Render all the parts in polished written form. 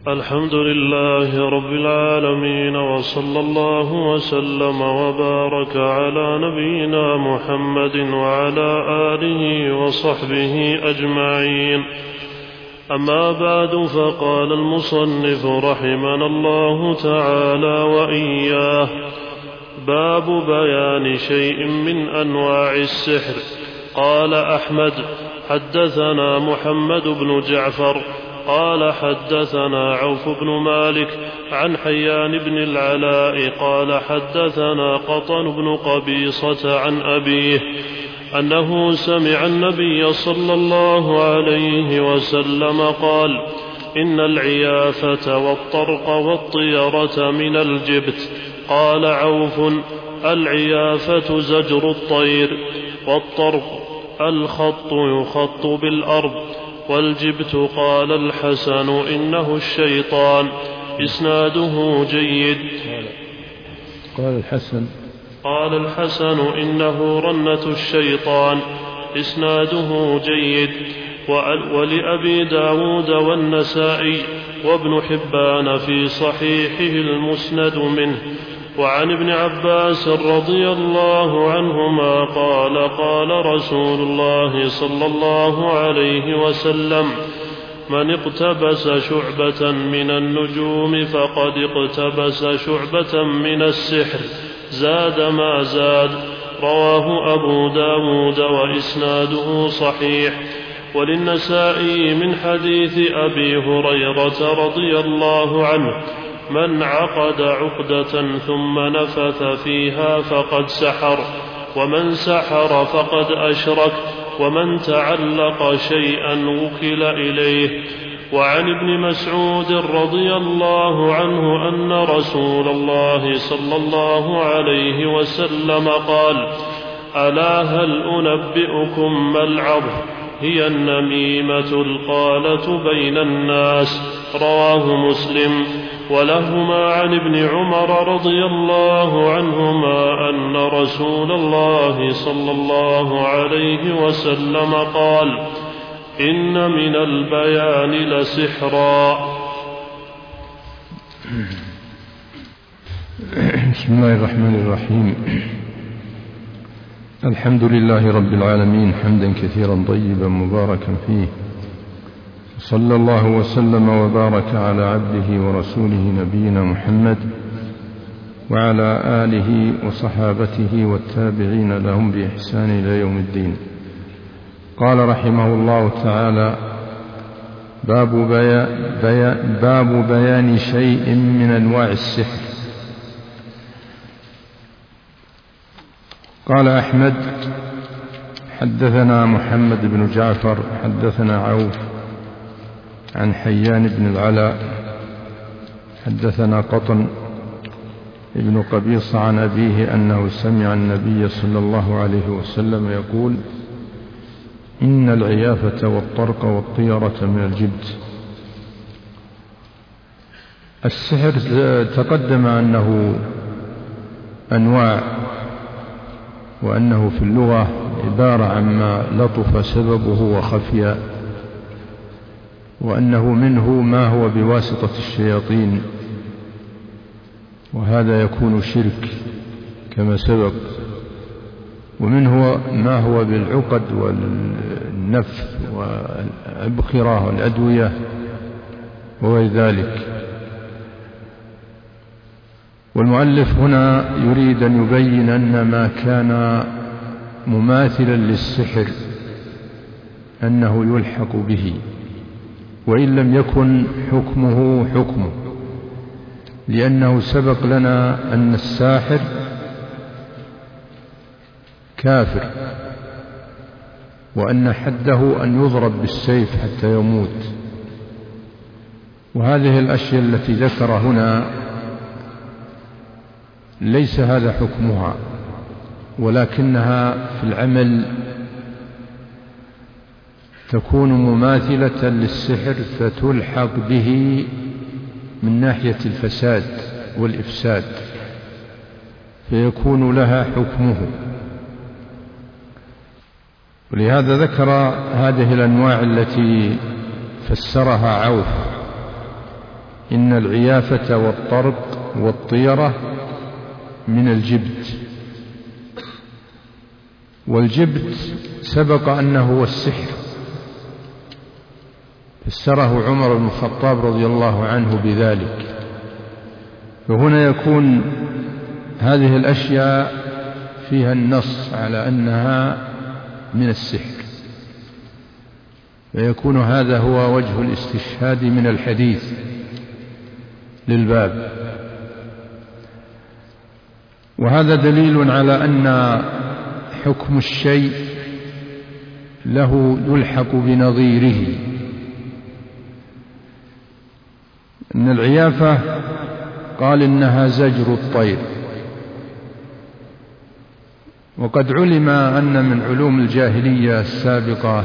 الحمد لله رب العالمين، وصلى الله وسلم وبارك على نبينا محمد وعلى آله وصحبه أجمعين. أما بعد، فقال المصنف رحمنا الله تعالى وإياه: باب بيان شيء من أنواع السحر. قال أحمد: حدثنا محمد بن جعفر قال حدثنا عوف بن مالك عن حيان بن العلاء قال حدثنا قطن بن قبيصة عن أبيه أنه سمع النبي صلى الله عليه وسلم قال: إن العيافة والطرق والطيرة من الجبت. قال عوف: العيافة زجر الطير، والطرق الخط يخط بالأرض، والجبت قال الحسن إنه الشيطان. إسناده جيد. قال الحسن إنه رنة الشيطان. إسناده جيد. ولأبي داود والنسائي وابن حبان في صحيحه المسند منه. وعن ابن عباس رضي الله عنهما قال: قال رسول الله صلى الله عليه وسلم: من اقتبس شعبة من النجوم فقد اقتبس شعبة من السحر، زاد ما زاد. رواه أبو داود وإسناده صحيح. وللنسائي من حديث أبي هريرة رضي الله عنه: من عقد عقدة ثم نفث فيها فقد سحر، ومن سحر فقد أشرك، ومن تعلق شيئا وكل إليه. وعن ابن مسعود رضي الله عنه أن رسول الله صلى الله عليه وسلم قال: ألا هل أنبئكم ما العظم؟ هي النميمة القالة بين الناس. رواه مسلم. ولهما عن ابن عمر رضي الله عنهما أن رسول الله صلى الله عليه وسلم قال: إن من البيان لسحرا. بسم الله الرحمن الرحيم. الحمد لله رب العالمين، حمدا كثيرا طيبا مباركا فيه، صلى الله وسلم وبارك على عبده ورسوله نبينا محمد وعلى آله وصحابته والتابعين لهم بإحسان إلى يوم الدين. قال رحمه الله تعالى: باب بيان شيء من أنواع السحر. قال أحمد: حدثنا محمد بن جعفر حدثنا عوف عن حيان بن العلاء حدثنا قطن ابن قبيصة عن أبيه أنه سمع النبي صلى الله عليه وسلم يقول: إن العيافة والطرق والطيرة من الجبت. السحر تقدم أنه أنواع، وأنه في اللغة عبارة عما لطف سببه وخفي، وأنه منه ما هو بواسطة الشياطين، وهذا يكون شرك كما سبق، ومنه ما هو بالعقد والنفث والأبخرة والأدوية وغير ذلك. والمؤلف هنا يريد أن يبين أن ما كان مماثلا للسحر أنه يلحق به، وإن لم يكن حكمه حكمه، لأنه سبق لنا أن الساحر كافر، وأن حده أن يضرب بالسيف حتى يموت. وهذه الأشياء التي ذكر هنا ليس هذا حكمها، ولكنها في العمل تكون مماثلة للسحر، فتلحق به من ناحية الفساد والإفساد، فيكون لها حكمه. ولهذا ذكر هذه الأنواع التي فسرها عوف إن العيافة والطرق والطيرة من الجبت، والجبت سبق أنه هو السحر، فسره عمر بن الخطاب رضي الله عنه بذلك. فهنا يكون هذه الأشياء فيها النص على أنها من السحر، فيكون هذا هو وجه الاستشهاد من الحديث للباب. وهذا دليل على أن حكم الشيء له يلحق بنظيره. إن العيافة قال إنها زجر الطير، وقد علم أن من علوم الجاهلية السابقة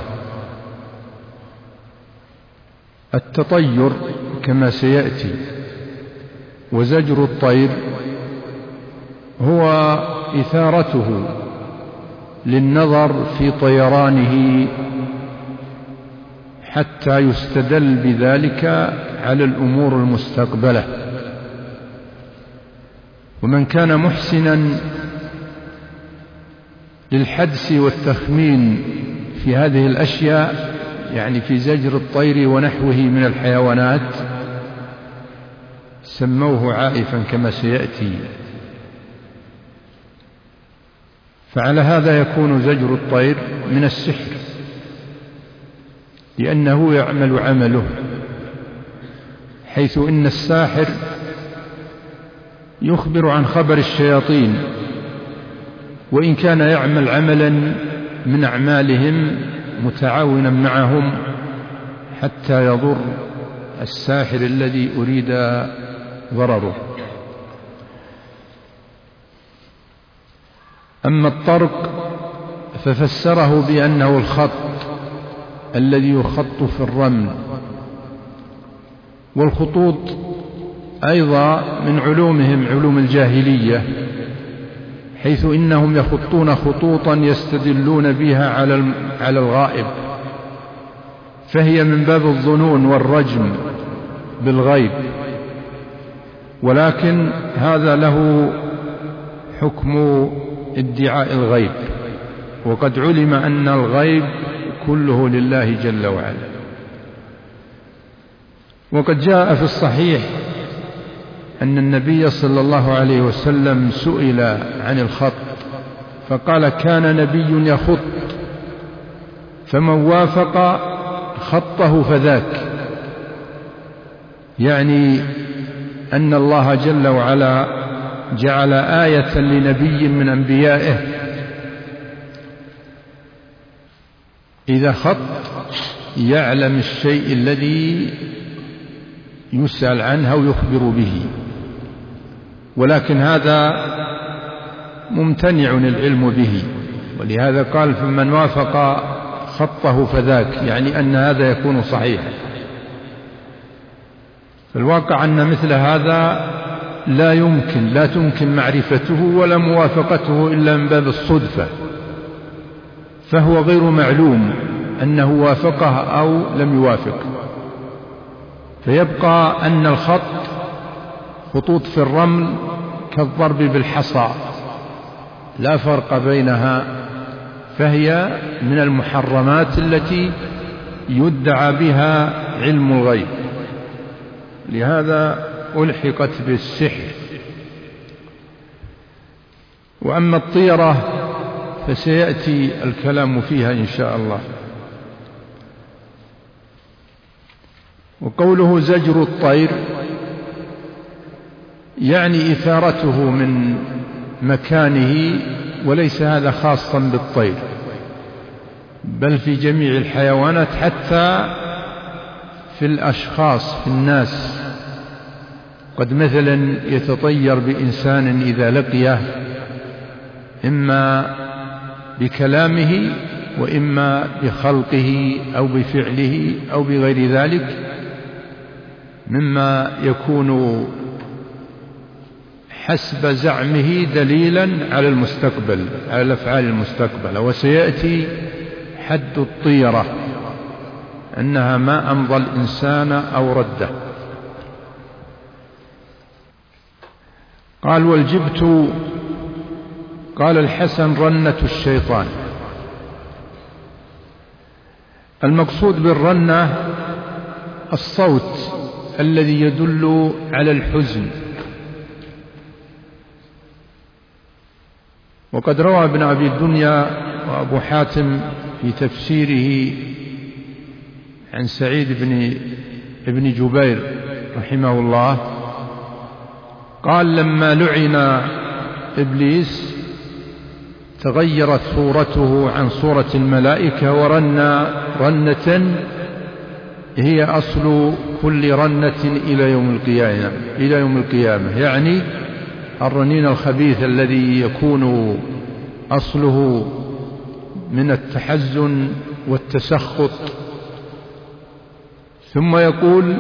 التطير كما سيأتي، وزجر الطير هو إثارته للنظر في طيرانه حتى يستدل بذلك على الأمور المستقبلة. ومن كان محسنا للحدس والتخمين في هذه الأشياء، يعني في زجر الطير ونحوه من الحيوانات، سموه عائفا كما سيأتي. فعلى هذا يكون زجر الطير من السحر، لأنه يعمل عمله، حيث إن الساحر يخبر عن خبر الشياطين، وإن كان يعمل عملا من أعمالهم متعاونا معهم حتى يضر الساحر الذي أريد ضرره. أما الطرق ففسره بأنه الخط الذي يخط في الرمل، والخطوط أيضا من علومهم علوم الجاهلية، حيث إنهم يخطون خطوطا يستدلون بها على الغائب، فهي من باب الظنون والرجم بالغيب، ولكن هذا له حكم ادعاء الغيب، وقد علم أن الغيب كله لله جل وعلا. وقد جاء في الصحيح أن النبي صلى الله عليه وسلم سئل عن الخط فقال: كان نبي يخط، فمن وافق خطه فذاك، يعني أن الله جل وعلا جعل آية لنبي من أنبيائه إذا خط يعلم الشيء الذي يسأل عنه ويخبر به، ولكن هذا ممتنع العلم به، ولهذا قال: فمن وافق خطه فذاك، يعني أن هذا يكون صحيحا. فالواقع أن مثل هذا لا تمكن معرفته ولا موافقته إلا من باب الصدفة، فهو غير معلوم أنه وافقه أو لم يوافق. فيبقى أن الخط خطوط في الرمل كالضرب بالحصى لا فرق بينها، فهي من المحرمات التي يدعى بها علم الغيب، لهذا ألحقت بالسحر. وأما الطيرة فسيأتي الكلام فيها إن شاء الله. وقوله زجر الطير يعني إثارته من مكانه، وليس هذا خاصا بالطير، بل في جميع الحيوانات، حتى في الأشخاص في الناس. قد مثلا يتطير بإنسان إذا لقيه، إما بكلامه وإما بخلقه أو بفعله أو بغير ذلك، مما يكون حسب زعمه دليلا على المستقبل، على الأفعال المستقبلة. وسيأتي حد الطيرة أنها ما أمضى الإنسان أو رده. قال: والجبت، قال الحسن: رنة الشيطان. المقصود بالرنة الصوت الذي يدل على الحزن. وقد روى ابن أبي الدنيا وأبو حاتم في تفسيره عن سعيد بن جبير رحمه الله قال: لما لعن إبليس تغيرت صورته عن صورة الملائكة ورنى رنة هي أصل كل رنة إلى يوم القيامة، يعني الرنين الخبيث الذي يكون أصله من التحزن والتسخط. ثم يقول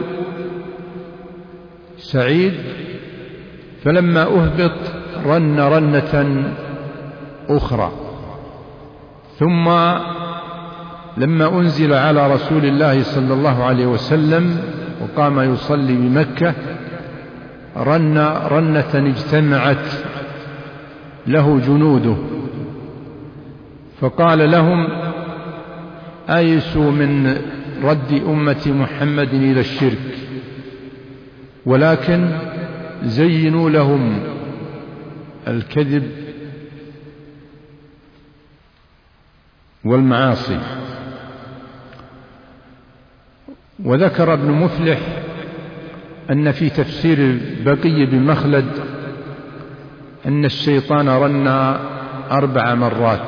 سعيد: فلما أهبط رن رنة أخرى، ثم لما أنزل على رسول الله صلى الله عليه وسلم وقام يصلي بمكة رن رنة اجتمعت له جنوده، فقال لهم: آيسوا من رد أمة محمد إلى الشرك، ولكن زينوا لهم الكذب والمعاصي. وذكر ابن مفلح أن في تفسير بقي بن مخلد أن الشيطان رن 4 مرات: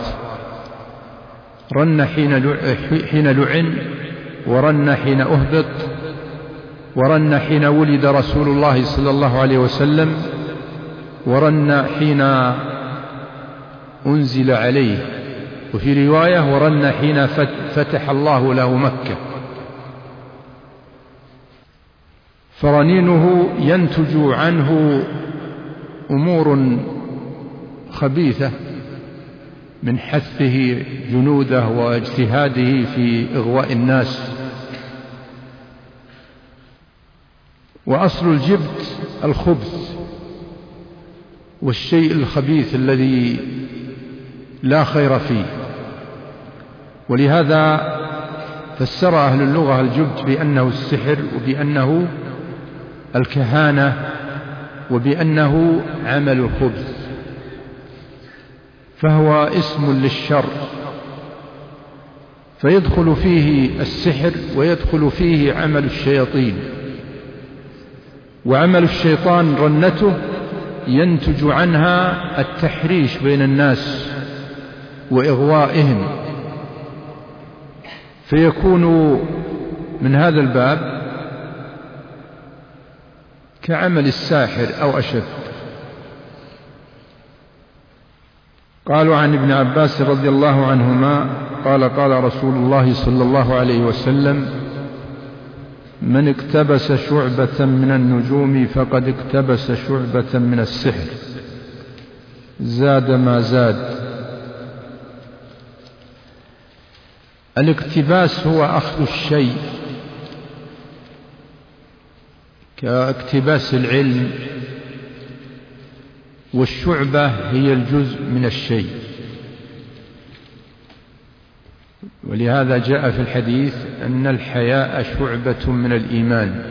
رن حين لعن، ورن حين أهبط، ورن حين ولد رسول الله صلى الله عليه وسلم، ورن حين أنزل عليه، وفي رواية: ورن حين فتح الله له مكة. فرنينه ينتج عنه أمور خبيثة من حثه جنوده واجتهاده في إغواء الناس. وأصل الجبت الخبث والشيء الخبيث الذي لا خير فيه، ولهذا فسر أهل اللغة الجبت بأنه السحر، وبأنه الكهانة، وبأنه عمل الخبث، فهو اسم للشر، فيدخل فيه السحر ويدخل فيه عمل الشياطين. وعمل الشيطان رنته ينتج عنها التحريش بين الناس وإغوائهم، فيكون من هذا الباب كعمل الساحر أو أشد. قالوا عن ابن عباس رضي الله عنهما قال: قال رسول الله صلى الله عليه وسلم: من اقتبس شعبة من النجوم فقد اقتبس شعبة من السحر، زاد ما زاد. الاقتباس هو أخذ الشيء كاقتباس العلم، والشعبة هي الجزء من الشيء. ولهذا جاء في الحديث أن الحياء شعبة من الإيمان.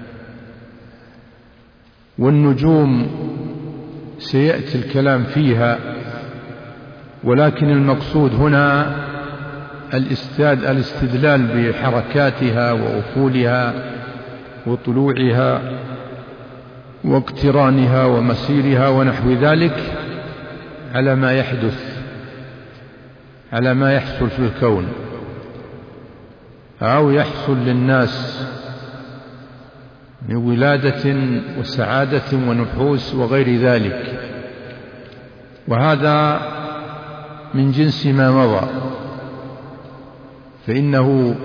والنجوم سيأتي الكلام فيها، ولكن المقصود هنا الاستدلال بحركاتها وأفولها وطلوعها واقترانها ومسيرها ونحو ذلك على ما يحدث، على ما يحصل في الكون أو يحصل للناس من ولادة وسعادة ونحوس وغير ذلك. وهذا من جنس ما مضى، فإنه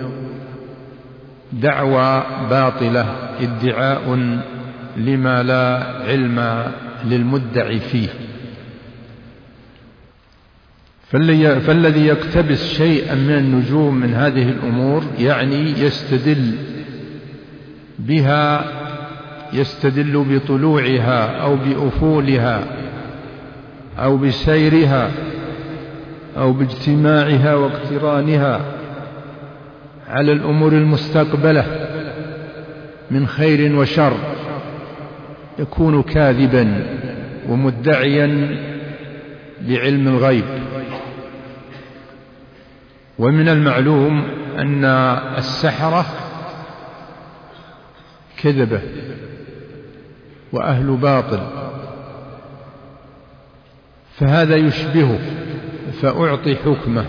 دعوى باطلة، ادعاء لما لا علم للمدعي فيه. فالذي يقتبس شيئا من النجوم من هذه الأمور يعني يستدل بها يستدل بطلوعها أو بأفولها أو بسيرها أو باجتماعها واقترانها على الأمور المستقبلة من خير وشر يكون كاذبا ومدعيا بعلم الغيب. ومن المعلوم أن السحرة كذبة وأهل باطل، فهذا يشبهه فأعطي حكمه.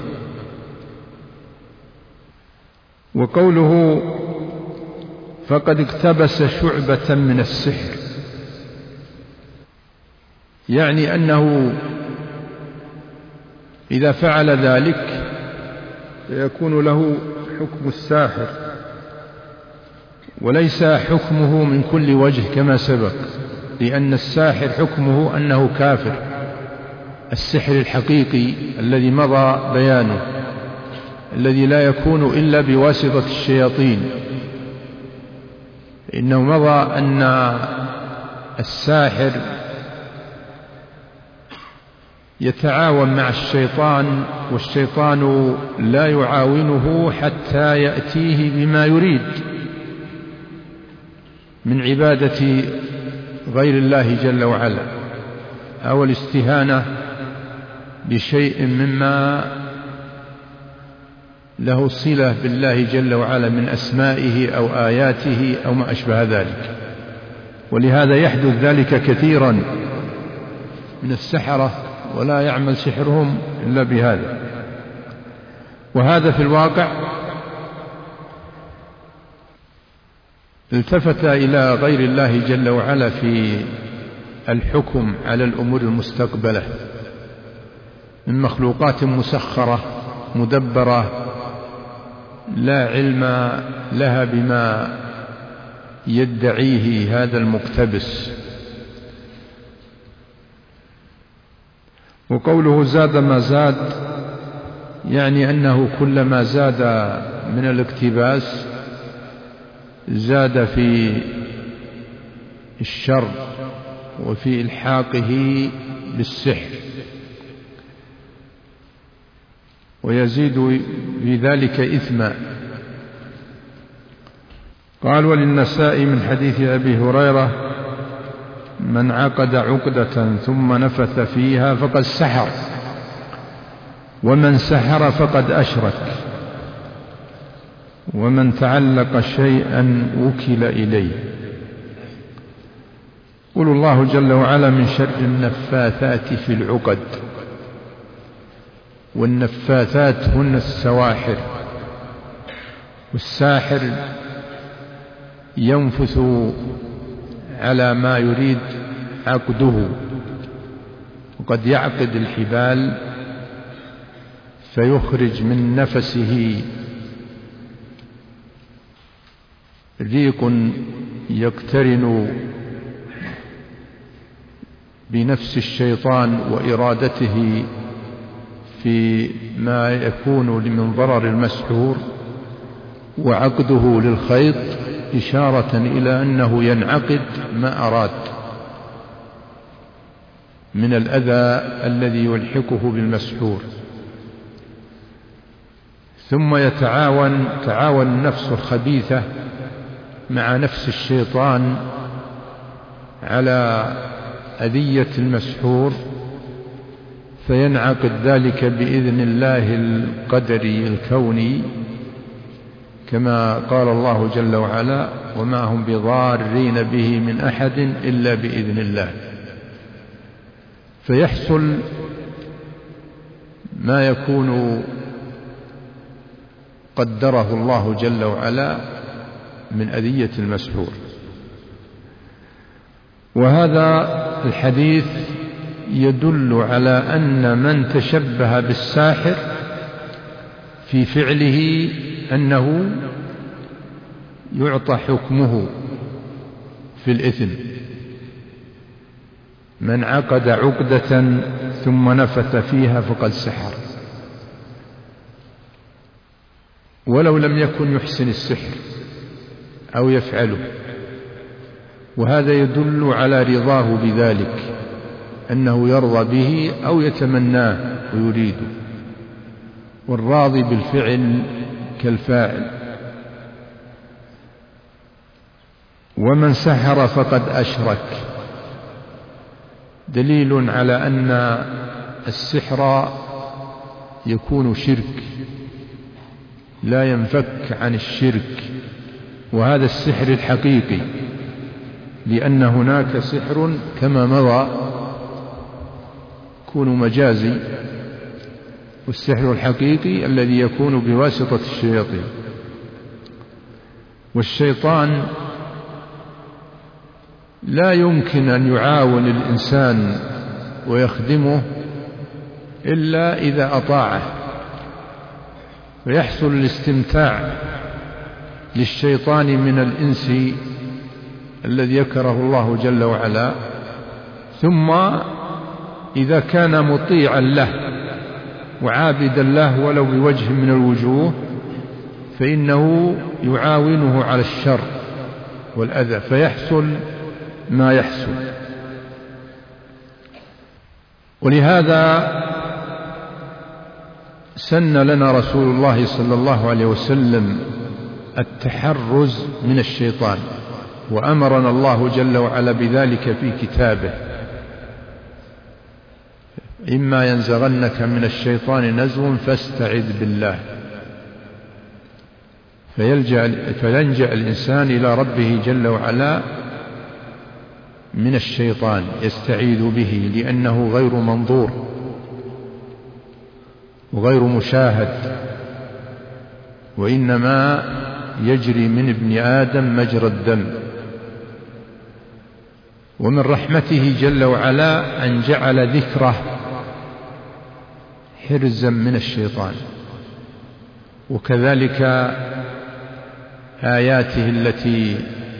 وقوله فقد اقتبس شعبة من السحر، يعني أنه إذا فعل ذلك يكون له حكم الساحر، وليس حكمه من كل وجه كما سبق، لأن الساحر حكمه أنه كافر، السحر الحقيقي الذي مضى بيانه، الذي لا يكون إلا بواسطة الشياطين. إنه مضى أن الساحر يتعاون مع الشيطان، والشيطان لا يعاونه حتى يأتيه بما يريد من عبادة غير الله جل وعلا، أو الاستهانة بشيء مما له صلة بالله جل وعلا من أسمائه أو آياته أو ما أشبه ذلك. ولهذا يحدث ذلك كثيرا من السحرة، ولا يعمل سحرهم إلا بهذا. وهذا في الواقع التفت إلى غير الله جل وعلا في الحكم على الأمور المستقبلة من مخلوقات مسخرة مدبرة لا علم لها بما يدعيه هذا المقتبس. وقوله زاد ما زاد، يعني أنه كلما زاد من الاقتباس زاد في الشر وفي إلحاقه بالسحر، ويزيد في ذلك إثما. قال وللنسائي من حديث أبي هريرة من عقد عقدة ثم نفث فيها فقد سحر، ومن سحر فقد أشرك، ومن تعلق شيئا وكل إليه. قل الله جل وعلا من شر النفاثات في العقد، والنفاثات هن السواحر، والساحر ينفث على ما يريد عقده، وقد يعقد الحبال فيخرج من نفسه ريق يقترن بنفس الشيطان وإرادته في ما يكون من ضرر المسحور، وعقده للخيط إشارة إلى أنه ينعقد ما أراد من الأذى الذي يلحقه بالمسحور. ثم تعاون النفس الخبيثة مع نفس الشيطان على أذية المسحور، فينعقد ذلك بإذن الله القدري الكوني، كما قال الله جل وعلا وما هم بضارين به من أحد إلا بإذن الله. فيحصل ما يكون قدره الله جل وعلا من أذية المسحور. وهذا الحديث يدل على أن من تشبه بالساحر في فعله أنه يعطى حكمه في الإثم. من عقد عقدة ثم نفث فيها فقد سحر، ولو لم يكن يحسن السحر أو يفعله، وهذا يدل على رضاه بذلك، أنه يرضى به أو يتمناه ويريده. والراضي بالفعل كالفاعل. ومن سحر فقد أشرك، دليل على أن السحر يكون شرك، لا ينفك عن الشرك، وهذا السحر الحقيقي، لأن هناك سحر كما مضى يكون مجازي، والسحر الحقيقي الذي يكون بواسطة الشياطين. والشيطان لا يمكن أن يعاون الإنسان ويخدمه إلا إذا أطاعه، ويحصل الاستمتاع للشيطان من الإنس الذي يكره الله جل وعلا. ثم إذا كان مطيعا له وعابدا له ولو بوجه من الوجوه، فإنه يعاونه على الشر والأذى، فيحصل ما يحصل. ولهذا سن لنا رسول الله صلى الله عليه وسلم التحرز من الشيطان، وأمرنا الله جل وعلا بذلك في كتابه: إما ينزغنك من الشيطان نزغ فاستعذ بالله. فيلجأ الإنسان إلى ربه جل وعلا من الشيطان، يستعيذ به، لأنه غير منظور وغير مشاهد، وإنما يجري من ابن آدم مجرى الدم. ومن رحمته جل وعلا أن جعل ذكره حرزا من الشيطان، وكذلك آياته التي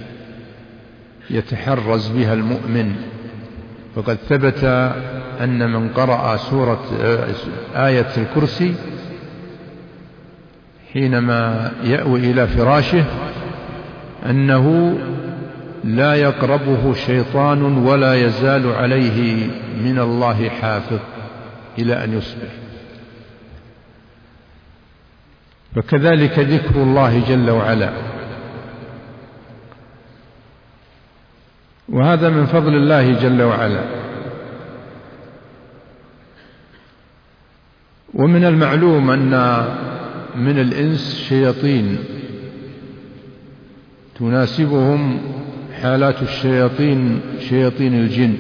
يتحرز بها المؤمن. فقد ثبت أن من قرأ آية الكرسي حينما يأوي إلى فراشه أنه لا يقربه شيطان ولا يزال عليه من الله حافظ إلى أن يصبح. فكذلك ذكر الله جل وعلا، وهذا من فضل الله جل وعلا. ومن المعلوم أن من الإنس شياطين تناسبهم حالات الشياطين، شياطين الجن،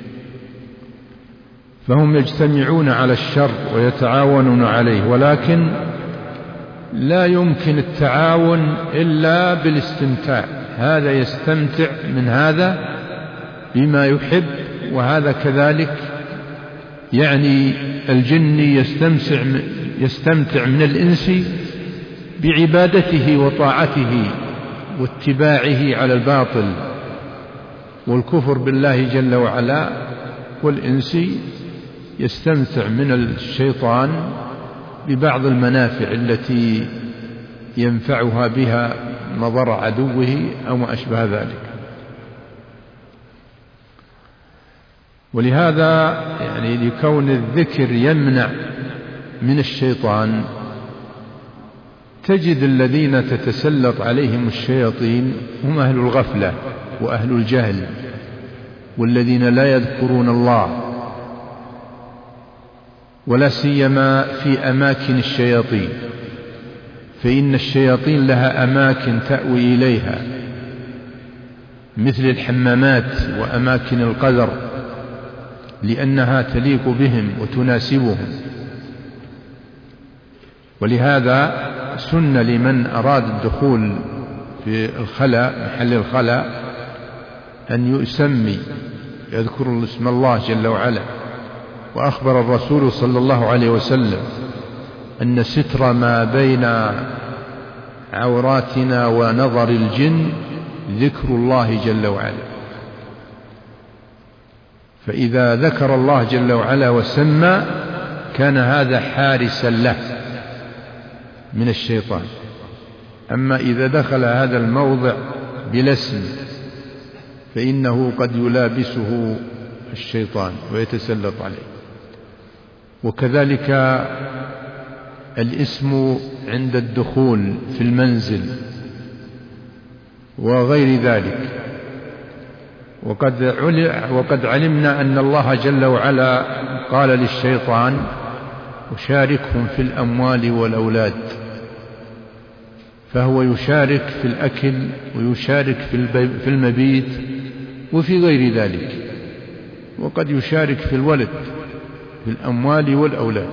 فهم يجتمعون على الشر ويتعاونون عليه، ولكن لا يمكن التعاون إلا بالاستمتاع. هذا يستمتع من هذا بما يحب، وهذا كذلك، يعني الجن يستمتع من الإنس بعبادته وطاعته واتباعه على الباطل والكفر بالله جل وعلا، والإنس يستمتع من الشيطان ببعض المنافع التي ينفعها بها نظر عدوه أو ما أشبه ذلك. ولهذا يعني لكون الذكر يمنع من الشيطان، تجد الذين تتسلط عليهم الشياطين هم أهل الغفلة وأهل الجهل، والذين لا يذكرون الله، ولا سيما في أماكن الشياطين، فإن الشياطين لها أماكن تأوي إليها مثل الحمامات وأماكن القذر، لأنها تليق بهم وتناسبهم. ولهذا سن لمن أراد الدخول في الخلاء، محل الخلاء، أن يسمي، يذكر اسم الله جل وعلا. وأخبر الرسول صلى الله عليه وسلم أن ستر ما بين عوراتنا ونظر الجن ذكر الله جل وعلا. فإذا ذكر الله جل وعلا وسمى كان هذا حارسا له من الشيطان. أما إذا دخل هذا الموضع بلا اسم فإنه قد يلابسه الشيطان ويتسلط عليه. وكذلك الإثم عند الدخول في المنزل وغير ذلك. وقد علمنا أن الله جل وعلا قال للشيطان: وشاركهم في الأموال والأولاد. فهو يشارك في الأكل ويشارك في المبيت وفي غير ذلك، وقد يشارك في الولد في الأموال والأولاد،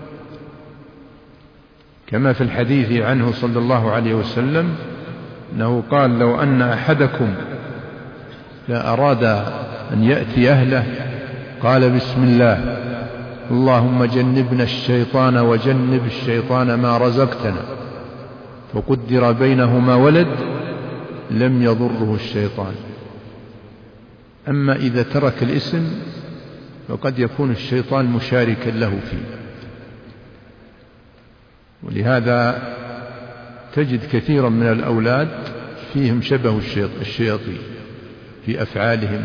كما في الحديث عنه صلى الله عليه وسلم أنه قال: لو أن أحدكم لا أراد أن يأتي أهله قال: بسم الله، اللهم جنبنا الشيطان وجنب الشيطان ما رزقتنا، فقدر بينهما ولد لم يضره الشيطان. أما إذا ترك الاسم فقد يكون الشيطان مشاركا له فيه. ولهذا تجد كثيرا من الأولاد فيهم شبه الشياطين في أفعالهم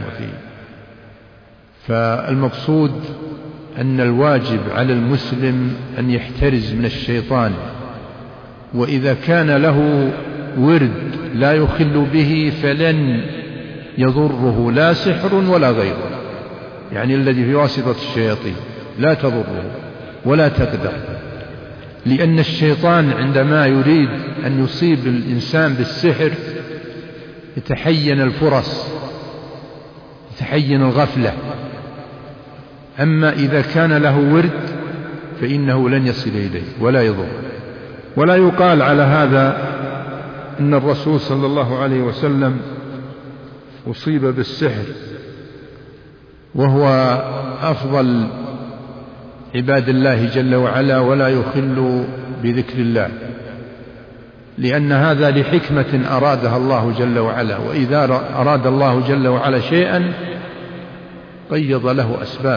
فالمقصود أن الواجب على المسلم أن يحترز من الشيطان، وإذا كان له ورد لا يخل به فلن يضره لا سحر ولا غيره، يعني الذي في واسطة الشياطين لا تضره ولا تقدر، لأن الشيطان عندما يريد أن يصيب الإنسان بالسحر يتحين الفرص، يتحين الغفلة. أما إذا كان له ورد فإنه لن يصل إليه ولا يضر. ولا يقال على هذا إن الرسول صلى الله عليه وسلم أصيب بالسحر وهو أفضل عباد الله جل وعلا ولا يخل بذكر الله، لأن هذا لحكمة أرادها الله جل وعلا، وإذا أراد الله جل وعلا شيئا قيض له أسباب.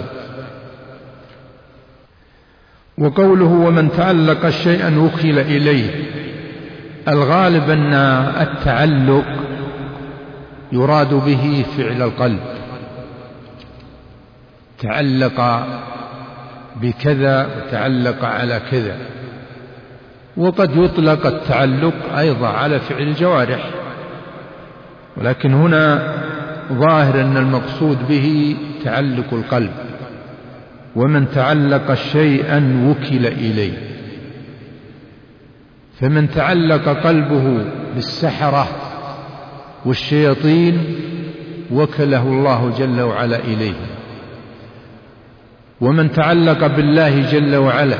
وقوله: ومن تعلق شيئا وكل إليه، الغالب أن التعلق يراد به فعل القلب، تعلق بكذا وتعلق على كذا. وقد يطلق التعلق أيضا على فعل الجوارح، ولكن هنا ظاهر أن المقصود به تعلق القلب. ومن تعلق شيئا وكل إليه، فمن تعلق قلبه بالسحرة والشياطين وكله الله جل وعلا إليه. ومن تعلق بالله جل وعلا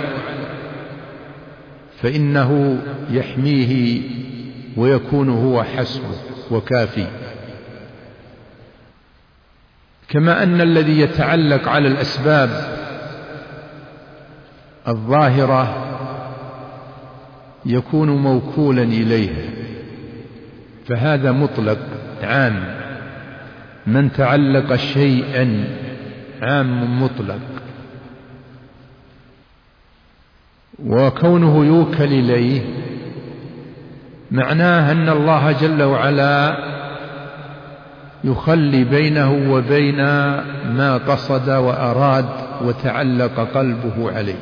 فإنه يحميه ويكون هو حسبه وكافي. كما أن الذي يتعلق على الأسباب الظاهرة يكون موكولا إليها، فهذا مطلق عام. من تعلق شيئا عام مطلق. وكونه يوكل إليه معناه أن الله جل وعلا يخلي بينه وبين ما قصد وأراد وتعلق قلبه عليه.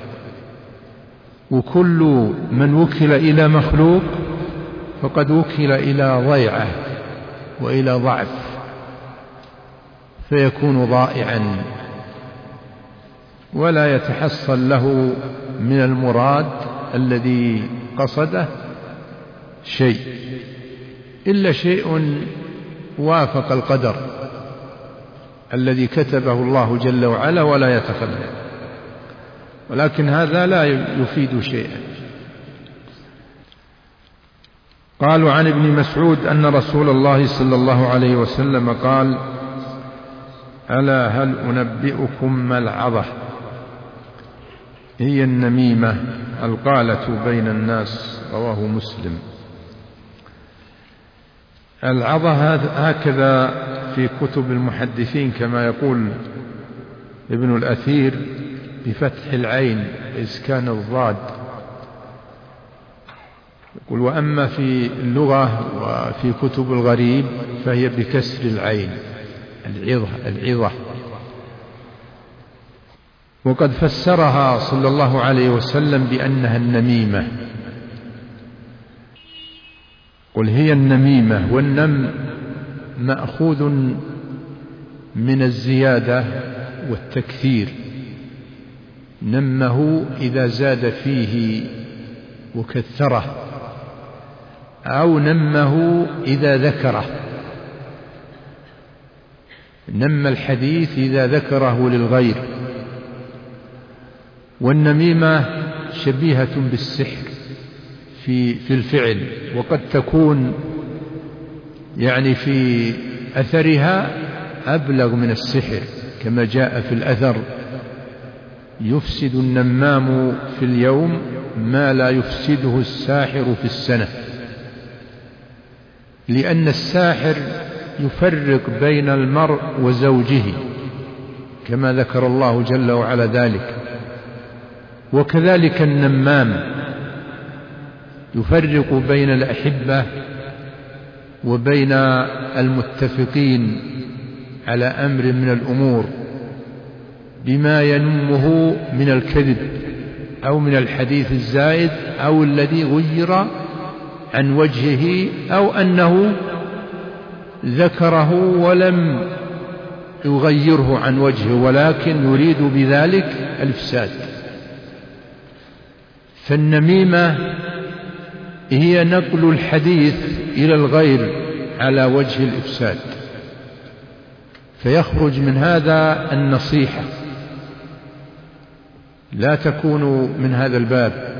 وكل من وكل إلى مخلوق فقد وكل إلى ضيعة وإلى ضعف، فيكون ضائعا ولا يتحصل له من المراد الذي قصده شيء، إلا شيء وافق القدر الذي كتبه الله جل وعلا ولا يتخلف، ولكن هذا لا يفيد شيئا. قالوا عن ابن مسعود أن رسول الله صلى الله عليه وسلم قال: ألا هل أنبئكم ما العظة؟ هي النميمة القالة بين الناس، رواه مسلم. العظة هكذا في كتب المحدثين كما يقول ابن الأثير بفتح العين إسكان الضاد، يقول: وأما في اللغة وفي كتب الغريب فهي بكسر العين العظة. وقد فسرها صلى الله عليه وسلم بأنها النميمة. قل هي النميمة. والنم مأخوذ من الزيادة والتكثير. نمه إذا زاد فيه وكثره، أو نمه إذا ذكره. نم الحديث إذا ذكره للغير. والنميمة شبيهة بالسحر في الفعل، وقد تكون يعني في أثرها أبلغ من السحر، كما جاء في الأثر: يفسد النمام في اليوم ما لا يفسده الساحر في السنة. لأن الساحر يفرق بين المرء وزوجه، كما ذكر الله جل وعلا ذلك. وكذلك النمام يفرق بين الأحبة وبين المتفقين على أمر من الأمور بما ينمه من الكذب أو من الحديث الزائد أو الذي غير عن وجهه، أو أنه ذكره ولم يغيره عن وجهه ولكن يريد بذلك الإفساد. فالنميمة هي نقل الحديث إلى الغير على وجه الإفساد، فيخرج من هذا النصيحة، لا تكون من هذا الباب.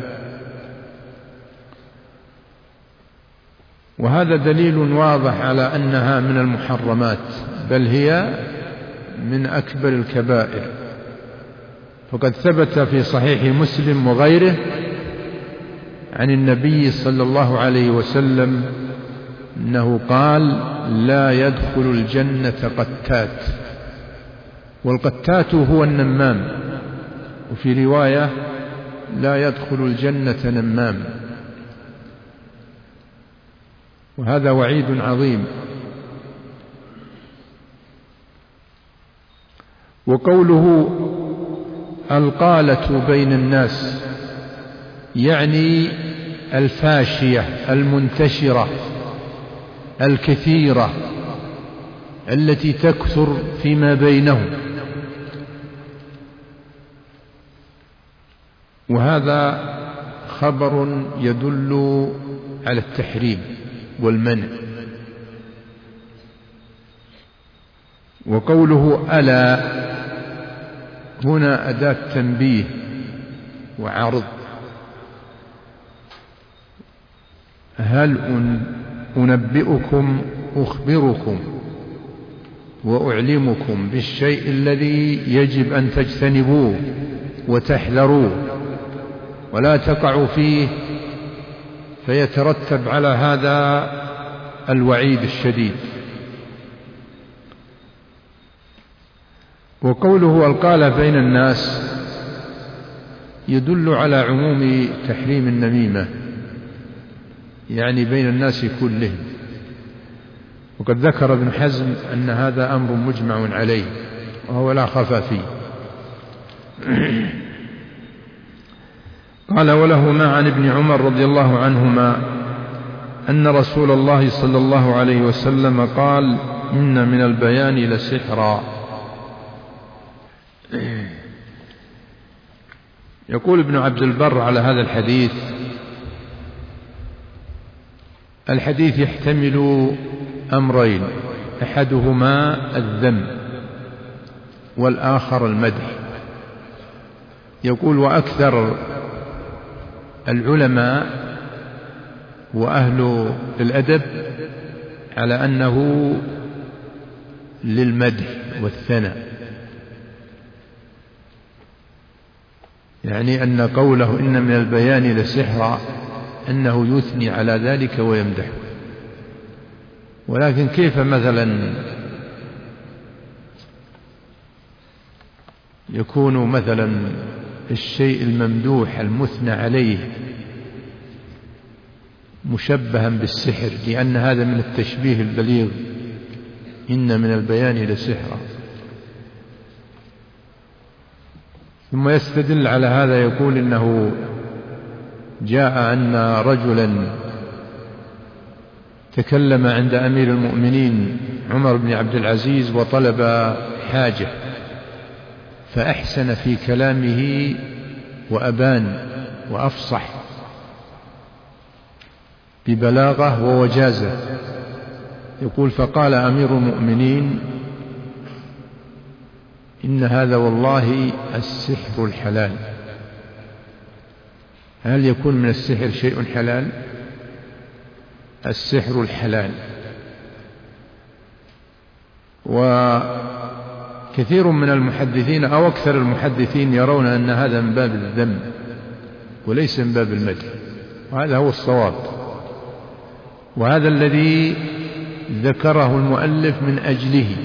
وهذا دليل واضح على أنها من المحرمات، بل هي من أكبر الكبائر. فقد ثبت في صحيح مسلم وغيره عن النبي صلى الله عليه وسلم أنه قال: لا يدخل الجنة قتات. والقتات هو النمام. وفي رواية: لا يدخل الجنة نمام. وهذا وعيد عظيم. وقوله القالة بين الناس يعني الفاشية المنتشرة الكثيرة التي تكثر فيما بينهم. وهذا خبر يدل على التحريم والمنع. وقوله ألا هنا أداة تنبيه وعرض. هل أنبئكم أخبركم وأعلمكم بالشيء الذي يجب أن تجتنبوه وتحذروه ولا تقعوا فيه فيترتب على هذا الوعيد الشديد. وقوله القالة بين الناس يدل على عموم تحريم النميمة، يعني بين الناس كلهم. وقد ذكر ابن حزم أن هذا أمر مجمع عليه وهو لا خفا فيه. قال: ولهما عن ابن عمر رضي الله عنهما أن رسول الله صلى الله عليه وسلم قال: إن من البيان لسحرا. يقول ابن عبد البر على هذا الحديث يحتمل أمرين: أحدهما الذم والآخر المدح. يقول: وأكثر العلماء وأهل الأدب على أنه للمدح والثناء، يعني أن قوله إن من البيان لسحرا أنه يثني على ذلك ويمدح. ولكن كيف مثلا يكون مثلا الشيء الممدوح المثنى عليه مشبها بالسحر، لأن هذا من التشبيه البليغ إن من البيان لسحرا. ثم يستدل على هذا يقول إنه جاء أن رجلا تكلم عند أمير المؤمنين عمر بن عبد العزيز وطلب حاجة، فأحسن في كلامه وأبان وأفصح ببلاغة ووجازة. يقول: فقال أمير المؤمنين: إن هذا والله السحر الحلال. هل يكون من السحر شيء حلال؟ السحر الحلال. وكثير من المحدثين أو أكثر المحدثين يرون أن هذا من باب الذم وليس من باب المدح، وهذا هو الصواب، وهذا الذي ذكره المؤلف من أجله،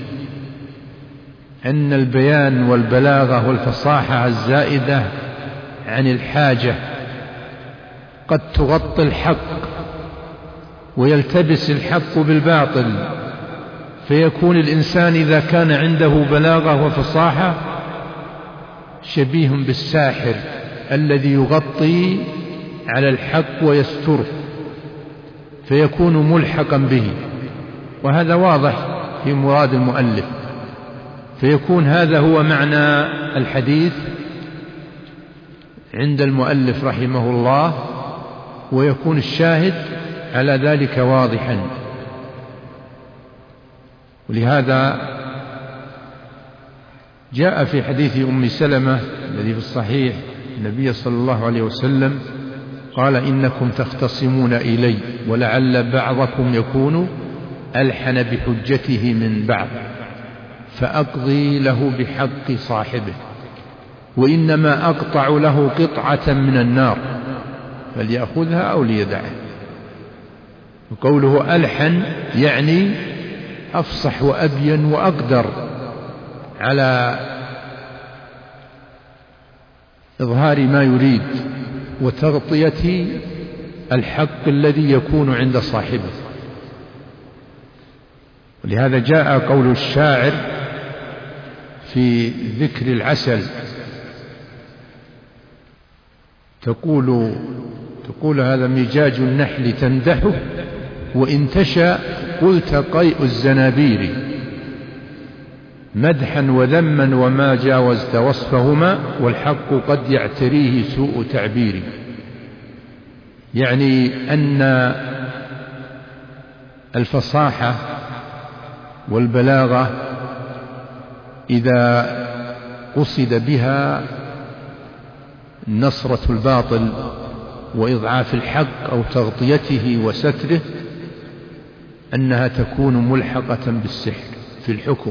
أن البيان والبلاغة والفصاحة الزائدة عن الحاجة قد تغطي الحق ويلتبس الحق بالباطل، فيكون الإنسان إذا كان عنده بلاغة وفصاحة شبيه بالساحر الذي يغطي على الحق ويستره، فيكون ملحقا به، وهذا واضح في مراد المؤلف. فيكون هذا هو معنى الحديث عند المؤلف رحمه الله، ويكون الشاهد على ذلك واضحا. ولهذا جاء في حديث أم سلمة الذي في الصحيح النبي صلى الله عليه وسلم قال: إنكم تختصمون إلي ولعل بعضكم يكون ألحن بحجته من بعض، فأقضي له بحق صاحبه، وإنما أقطع له قطعة من النار فليأخذها أو ليدعها. وقوله ألحن يعني أفصح وأبين وأقدر على إظهار ما يريد وتغطية الحق الذي يكون عند صاحبه. ولهذا جاء قول الشاعر في ذكر العسل، تقول: هذا مجاج النحل تمدحه، وإن تشاء قلت قيء الزنابير، مدحا وذما وما جاوزت وصفهما، والحق قد يعتريه سوء تعبير. يعني أن الفصاحة والبلاغة إذا قصد بها نصرة الباطل وإضعاف الحق أو تغطيته وستره، أنها تكون ملحقة بالسحر في الحكم.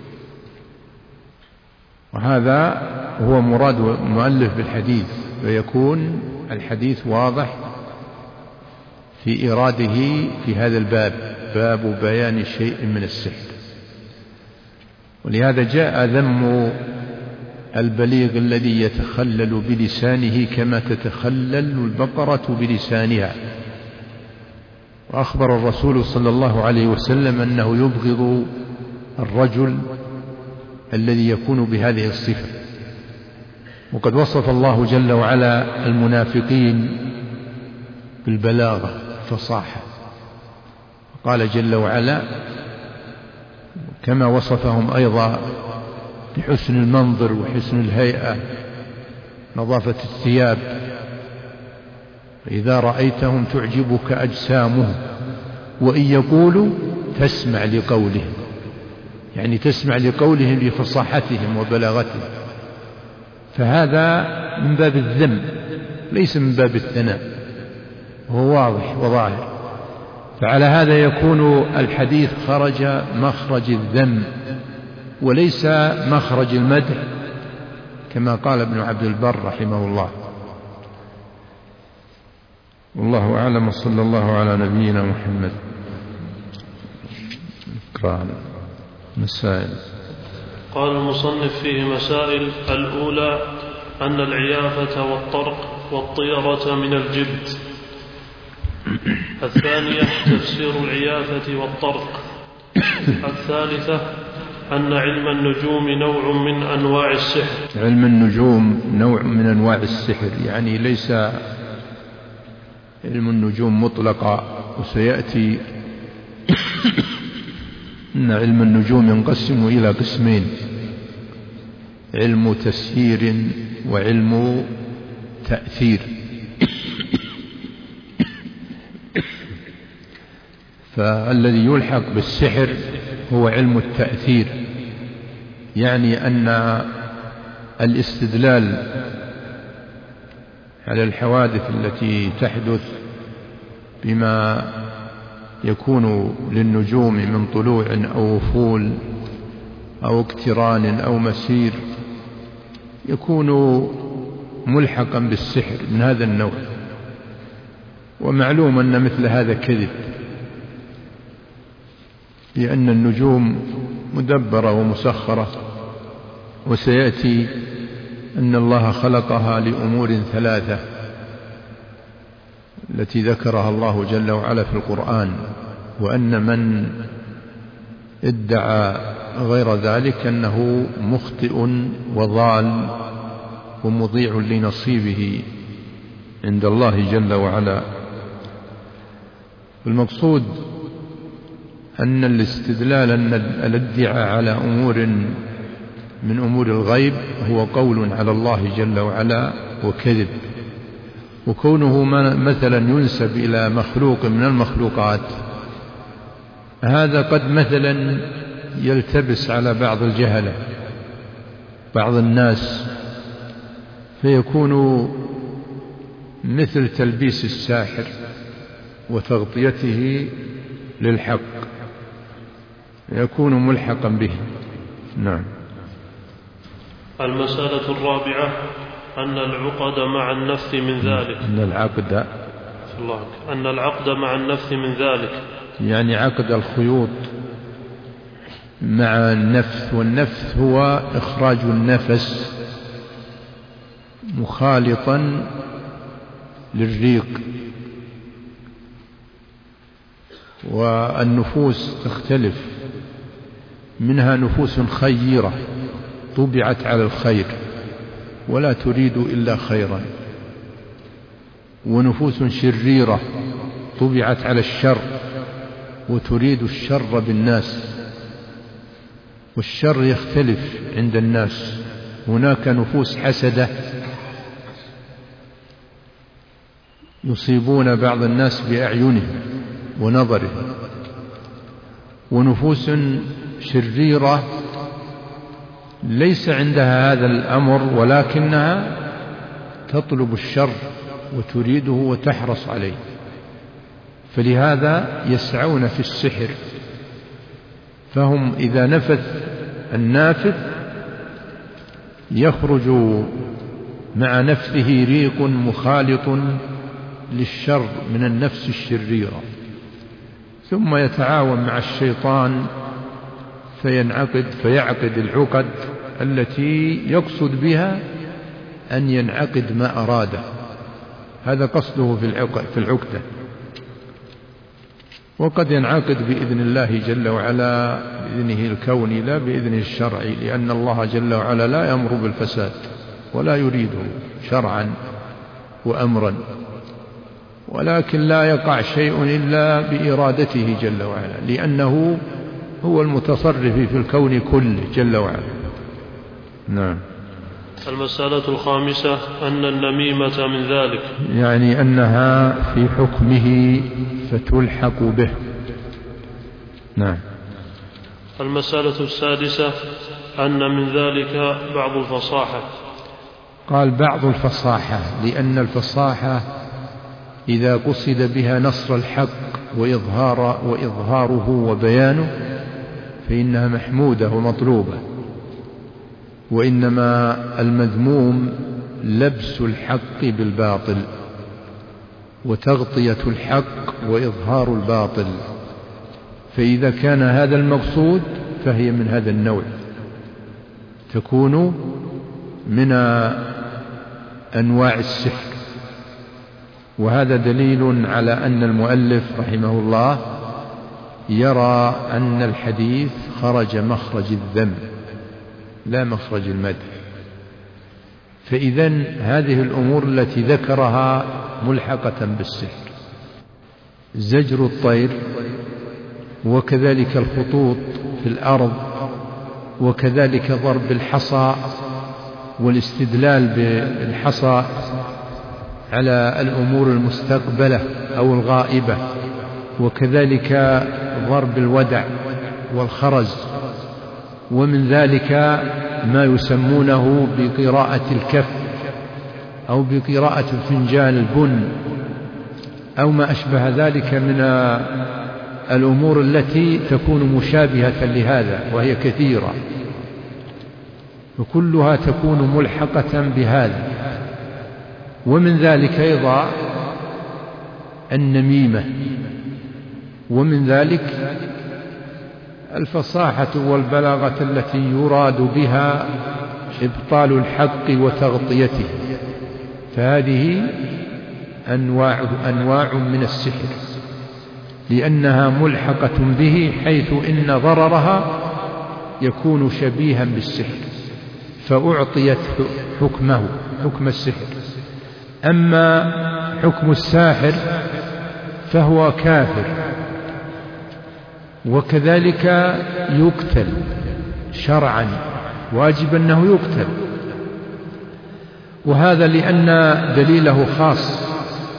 وهذا هو مراد المؤلف بالحديث، فيكون الحديث واضح في إراده في هذا الباب، باب بيان شيء من السحر. ولهذا جاء ذم البليغ الذي يتخلل بلسانه كما تتخلل البقرة بلسانها. وأخبر الرسول صلى الله عليه وسلم أنه يبغض الرجل الذي يكون بهذه الصفة. وقد وصف الله جل وعلا المنافقين بالبلاغة الفصاحة، قال جل وعلا كما وصفهم أيضا بحسن المنظر وحسن الهيئة، نظافة الثياب: إذا رأيتهم تعجبك أجسامهم وإن يقولوا تسمع لقولهم، يعني تسمع لقولهم بفصاحتهم وبلاغتهم. فهذا من باب الذم ليس من باب الثناء، وهو واضح وظاهر. فعلى هذا يكون الحديث خرج مخرج الذم وليس مخرج المدح، كما قال ابن عبد البر رحمه الله. والله أعلم، وصلى الله على نبينا محمد. اقرأ مسائل. قال المصنف فيه مسائل: الأولى أن العيافة والطرق والطيرة من الجبت. الثانية تفسير العيافة والطرق. الثالثة أن علم النجوم نوع من أنواع السحر. علم النجوم نوع من أنواع السحر، يعني ليس علم النجوم مطلقا، وسيأتي أن علم النجوم ينقسم إلى قسمين: علم تسيير وعلم تأثير. فالذي يلحق بالسحر هو علم التأثير، يعني أن الاستدلال على الحوادث التي تحدث بما يكون للنجوم من طلوع أو افول أو اقتران أو مسير يكون ملحقا بالسحر من هذا النوع. ومعلوم أن مثل هذا كذب، لأن النجوم مدبرة ومسخرة، وسيأتي أن الله خلقها لأمور ثلاثة التي ذكرها الله جل وعلا في القرآن، وأن من ادعى غير ذلك أنه مخطئ وضال ومضيع لنصيبه عند الله جل وعلا. المقصود أن الاستدلال، أن الادعاء على أمور من أمور الغيب هو قول على الله جل وعلا وكذب. وكونه مثلا ينسب إلى مخلوق من المخلوقات، هذا قد مثلا يلتبس على بعض الجهلة، بعض الناس، فيكون مثل تلبيس الساحر وتغطيته للحق، يكون ملحقا به. نعم. المسألة الرابعة أن العقد مع النفث من ذلك. أن العقد مع النفث من ذلك، يعني عقد الخيوط مع النفث، والنفث هو إخراج النفس مخالطا للريق. والنفوس تختلف، منها نفوس خيرة طبعت على الخير ولا تريد إلا خيرا، ونفوس شريرة طبعت على الشر وتريد الشر بالناس. والشر يختلف عند الناس، هناك نفوس حسدة يصيبون بعض الناس بأعينهم ونظرهم، ونفوس شريرة ليس عندها هذا الأمر ولكنها تطلب الشر وتريده وتحرص عليه، فلهذا يسعون في السحر. فهم إذا نفث النافث يخرج مع نفثه ريق مخالط للشر من النفس الشريرة، ثم يتعاون مع الشيطان فيعقد العقد التي يقصد بها أن ينعقد ما أراده، هذا قصده في العقدة. وقد ينعقد بإذن الله جل وعلا، بإذنه الكوني لا بإذنه الشرعي، لأن الله جل وعلا لا يأمر بالفساد ولا يريده شرعا وأمرا، ولكن لا يقع شيء إلا بإرادته جل وعلا، لأنه هو المتصرف في الكون كله جل وعلا. نعم. المسألة الخامسة أن النميمة من ذلك، يعني أنها في حكمه فتلحق به. نعم. المسألة السادسة أن من ذلك بعض الفصاحة. قال بعض الفصاحة، لأن الفصاحة إذا قصد بها نصر الحق وإظهاره وبيانه فإنها محمودة ومطلوبة، وإنما المذموم لبس الحق بالباطل وتغطية الحق وإظهار الباطل. فإذا كان هذا المقصود فهي من هذا النوع، تكون من أنواع السحر. وهذا دليل على أن المؤلف رحمه الله يرى أن الحديث خرج مخرج الذم لا مخرج المدح، فإذن هذه الأمور التي ذكرها ملحقة بالسحر: زجر الطير، وكذلك الخطوط في الأرض، وكذلك ضرب الحصى والاستدلال بالحصى على الأمور المستقبلة أو الغائبة، وكذلك ضرب الودع والخرز، ومن ذلك ما يسمونه بقراءة الكف أو بقراءة فنجان البن أو ما أشبه ذلك من الأمور التي تكون مشابهة لهذا، وهي كثيرة، وكلها تكون ملحقة بهذا. ومن ذلك أيضا النميمة، ومن ذلك الفصاحة والبلاغة التي يراد بها إبطال الحق وتغطيته، فهذه أنواع من السحر، لأنها ملحقة به، حيث إن ضررها يكون شبيها بالسحر، فأعطيت حكم السحر. أما حكم الساحر فهو كافر، وكذلك يقتل شرعا، واجب أنه يقتل، وهذا لأن دليله خاص،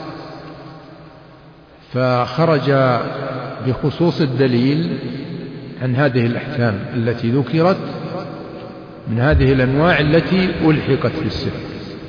فخرج بخصوص الدليل عن هذه الأحكام التي ذكرت من هذه الأنواع التي ألحقت بالسحر.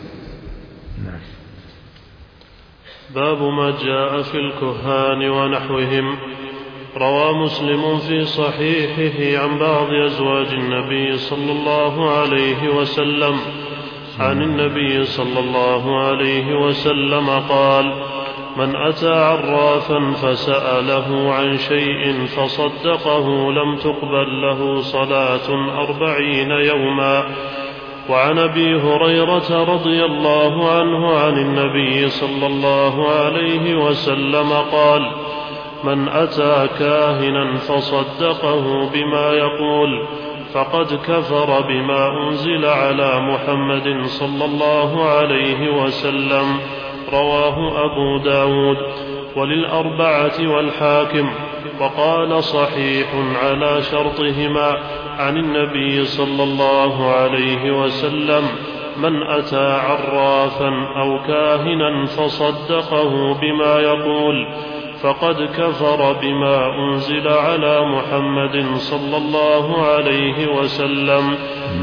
باب ما جاء في الكهان ونحوهم. روى مسلم في صحيحه عن بعض أزواج النبي صلى الله عليه وسلم عن النبي صلى الله عليه وسلم قال: من أتى عرافا فسأله عن شيء فصدقه لم تقبل له صلاة 40 يوما. وعن أبي هريرة رضي الله عنه عن النبي صلى الله عليه وسلم قال: من أتى كاهنا فصدقه بما يقول فقد كفر بما أنزل على محمد صلى الله عليه وسلم. رواه أبو داود وللأربعة والحاكم، وقال صحيح على شرطهما عن النبي صلى الله عليه وسلم: من أتى عرافا أو كاهنا فصدقه بما يقول فقد كفر بما أنزل على محمد صلى الله عليه وسلم.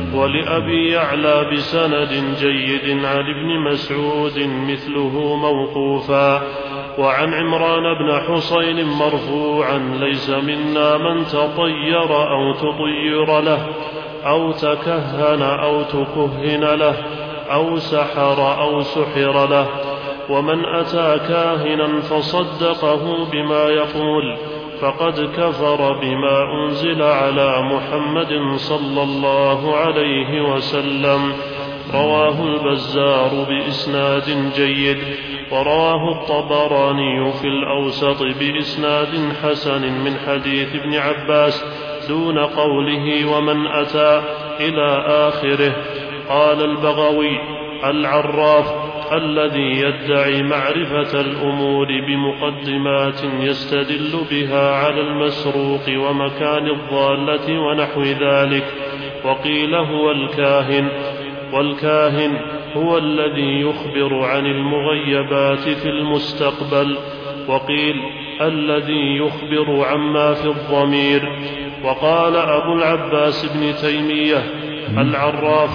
ولأبي يعلى بسند جيد عن ابن مسعود مثله موقوفا. وعن عمران بن حصين مرفوعا: ليس منا من تطير أو تطير له أو تكهن أو تكهن له أو سحر أو سحر له. ومن أتى كاهنا فصدقه بما يقول فقد كفر بما أنزل على محمد صلى الله عليه وسلم. رواه البزار بإسناد جيد، ورواه الطبراني في الأوسط بإسناد حسن من حديث ابن عباس دون قوله ومن أتى إلى آخره. قال البغوي: العراف الذي يدعي معرفة الأمور بمقدمات يستدل بها على المسروق ومكان الضالة ونحو ذلك. وقيل هو الكاهن، والكاهن هو الذي يخبر عن المغيبات في المستقبل. وقيل الذي يخبر عما في الضمير. وقال أبو العباس بن تيمية: العراف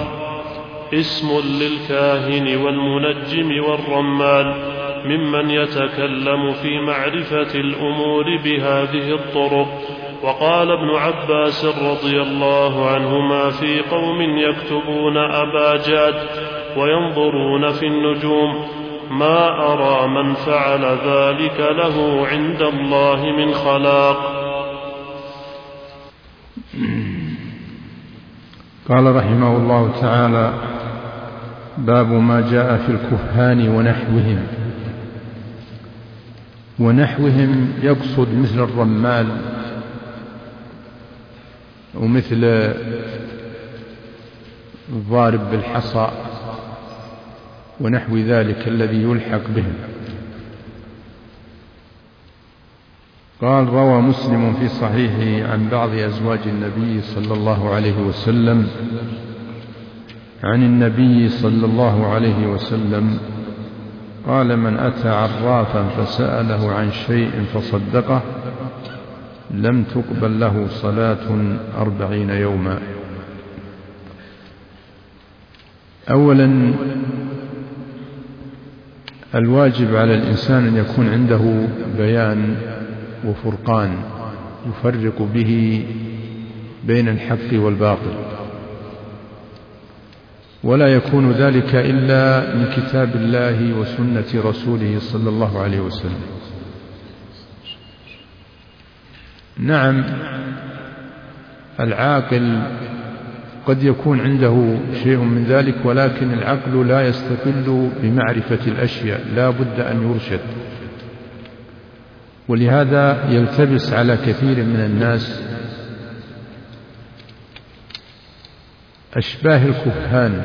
اسم للكاهن والمنجم والرمال ممن يتكلم في معرفة الأمور بهذه الطرق. وقال ابن عباس رضي الله عنهما في قوم يكتبون أباجاد وينظرون في النجوم: ما أرى من فعل ذلك له عند الله من خلاق. قال رحمه الله تعالى: باب ما جاء في الكهان ونحوهم. ونحوهم يقصد مثل الرمال ومثل الضارب بالحصى ونحو ذلك الذي يلحق بهم. قال: روى مسلم في صحيحه عن بعض أزواج النبي صلى الله عليه وسلم عن النبي صلى الله عليه وسلم قال: من أتى عرافا فسأله عن شيء فصدقه لم تقبل له صلاة 40 يوما. أولا، الواجب على الإنسان أن يكون عنده بيان وفرقان يفرق به بين الحق والباطل، ولا يكون ذلك إلا من كتاب الله وسنة رسوله صلى الله عليه وسلم. نعم، العاقل قد يكون عنده شيء من ذلك، ولكن العقل لا يستقل بمعرفة الأشياء، لا بد أن يرشد، ولهذا يلتبس على كثير من الناس أشباه الكهان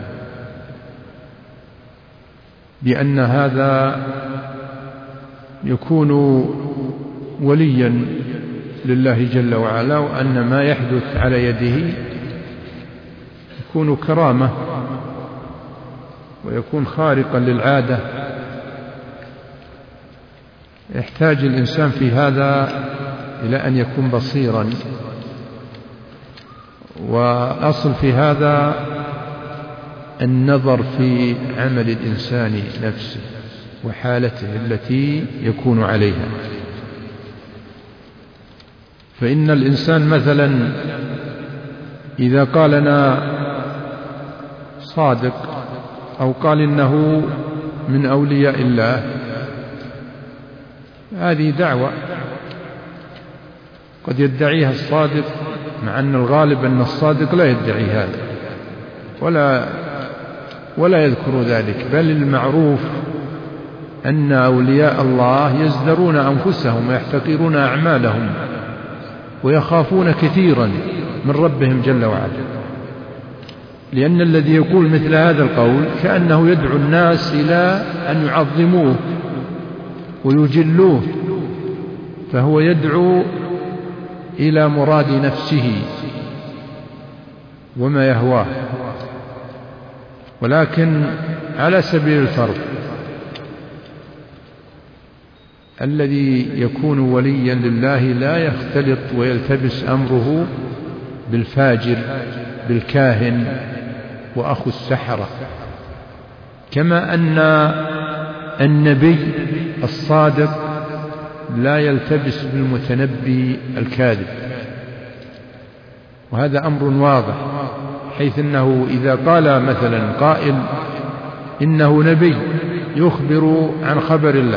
بأن هذا يكون وليا لله جل وعلا، وأن ما يحدث على يده يكون كرامة ويكون خارقا للعادة. يحتاج الإنسان في هذا إلى أن يكون بصيرا، وأصل في هذا النظر في عمل الإنسان نفسه وحالته التي يكون عليها. فإن الإنسان مثلا إذا قال أنا صادق أو قال إنه من أولياء الله، هذه دعوة قد يدعيها الصادق، مع أن الغالب أن الصادق لا يدعي هذا ولا يذكر ذلك، بل المعروف أن أولياء الله يزدرون أنفسهم ويحتقرون أعمالهم ويخافون كثيرا من ربهم جل وعلا، لأن الذي يقول مثل هذا القول كأنه يدعو الناس إلى أن يعظموه ويجلوه، فهو يدعو إلى مراد نفسه وما يهواه. ولكن على سبيل الفرض، الذي يكون وليا لله لا يختلط ويلتبس أمره بالفاجر بالكاهن وأخو السحرة، كما أن النبي الصادق لا يلتبس بالمتنبي الكاذب. وهذا أمر واضح، حيث أنه إذا قال مثلا قائل إنه نبي يخبر عن خبر الله،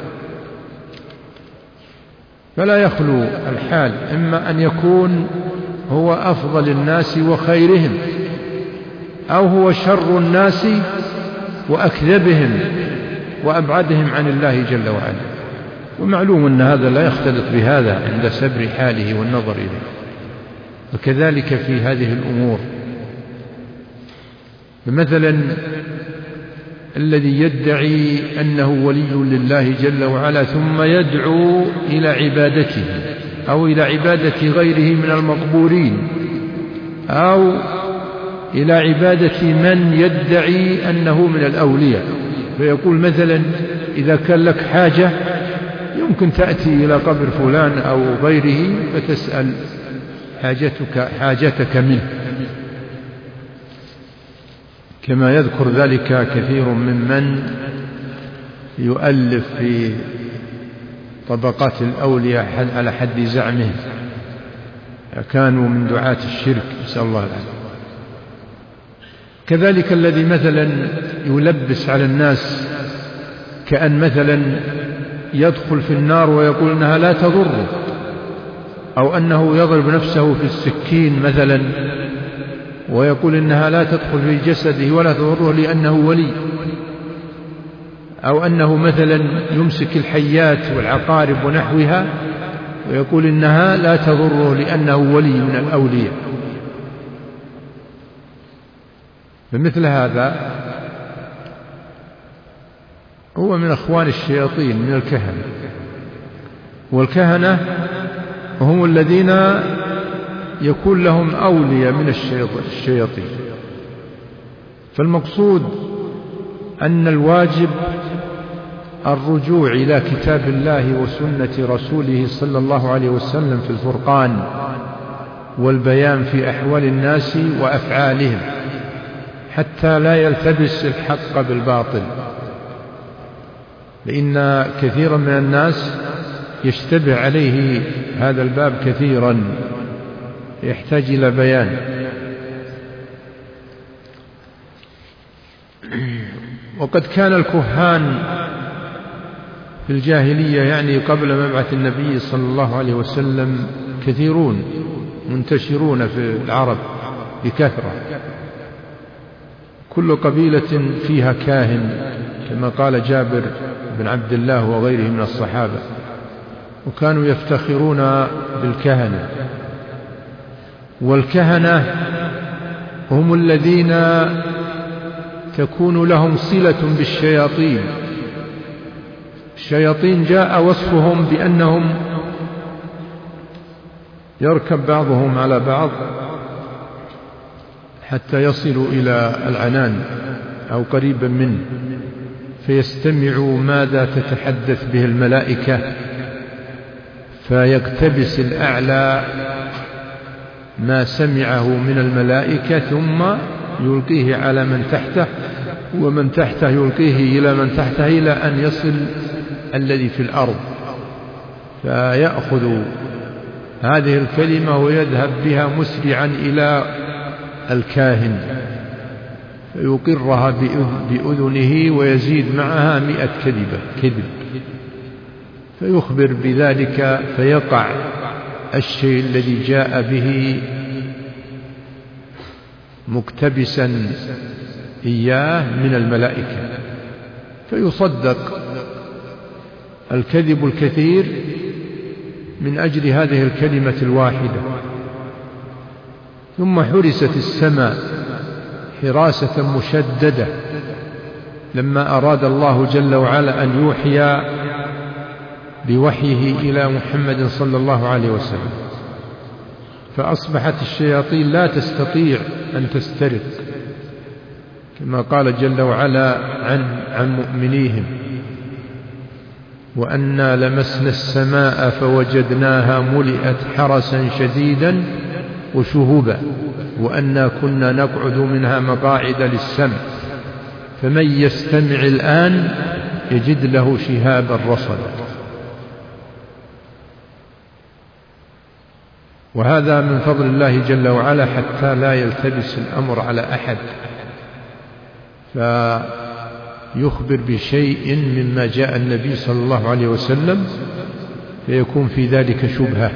فلا يخلو الحال إما أن يكون هو أفضل الناس وخيرهم، أو هو شر الناس وأكذبهم وأبعدهم عن الله جل وعلا. ومعلوم أن هذا لا يختلط بهذا عند سبر حاله والنظر إليه. وكذلك في هذه الأمور، فمثلا الذي يدعي أنه ولي لله جل وعلا ثم يدعو إلى عبادته أو إلى عبادة غيره من المقبورين أو إلى عبادة من يدعي أنه من الأولياء، فيقول مثلا إذا كان لك حاجة يمكن تأتي إلى قبر فلان أو غيره فتسأل حاجتك منه، كما يذكر ذلك كثير ممن يؤلف في طبقات الأولياء على حد زعمه، كانوا من دعاة الشرك، نسأل الله العافية. كذلك الذي مثلا يلبس على الناس كأن مثلا يدخل في النار ويقول أنها لا تضره، أو أنه يضرب نفسه في السكين مثلا ويقول إنها لا تدخل في جسده ولا تضره لأنه ولي، أو أنه مثلا يمسك الحيات والعقارب ونحوها ويقول إنها لا تضره لأنه ولي من الأولياء. فمثل هذا هو من أخوان الشياطين من الكهنة، والكهنة هم الذين يكون لهم أولياء من الشياطين. فالمقصود أن الواجب الرجوع إلى كتاب الله وسنة رسوله صلى الله عليه وسلم في الفرقان والبيان في أحوال الناس وأفعالهم حتى لا يلتبس الحق بالباطل، لأن كثيرا من الناس يشتبه عليه هذا الباب كثيرا، يحتاج إلى بيان. وقد كان الكهان في الجاهلية يعني قبل مبعث النبي صلى الله عليه وسلم كثيرون منتشرون في العرب بكثرة، كل قبيلة فيها كاهن كما قال جابر بن عبد الله وغيره من الصحابة، وكانوا يفتخرون بالكهنة. والكهنة هم الذين تكون لهم صلة بالشياطين. الشياطين جاء وصفهم بأنهم يركب بعضهم على بعض حتى يصلوا إلى العنان أو قريبا منه، فيستمعوا ماذا تتحدث به الملائكة، فيقتبس الأعلى ما سمعه من الملائكة ثم يلقيه على من تحته، ومن تحته يلقيه إلى من تحته إلى أن يصل الذي في الأرض، فيأخذ هذه الكلمة ويذهب بها مسرعا إلى الكاهن فيقرها بأذنه ويزيد معها 100 كذب، فيخبر بذلك فيقع الشيء الذي جاء به مقتبسا إياه من الملائكة، فيصدق الكذب الكثير من أجل هذه الكلمة الواحدة. ثم حرست السماء حراسة مشددة لما أراد الله جل وعلا أن يوحي بوحيه إلى محمد صلى الله عليه وسلم، فأصبحت الشياطين لا تستطيع أن تسترق، كما قال جل وعلا عن مؤمنيهم: وأنا لمسنا السماء فوجدناها ملئت حرسا شديدا وشهبا وأنا كنا نقعد منها مقاعد للسمع فمن يستمع الآن يجد له شهابا رصدا. وهذا من فضل الله جل وعلا حتى لا يلتبس الأمر على أحد، فيخبر بشيء مما جاء النبي صلى الله عليه وسلم فيكون في ذلك شبهة.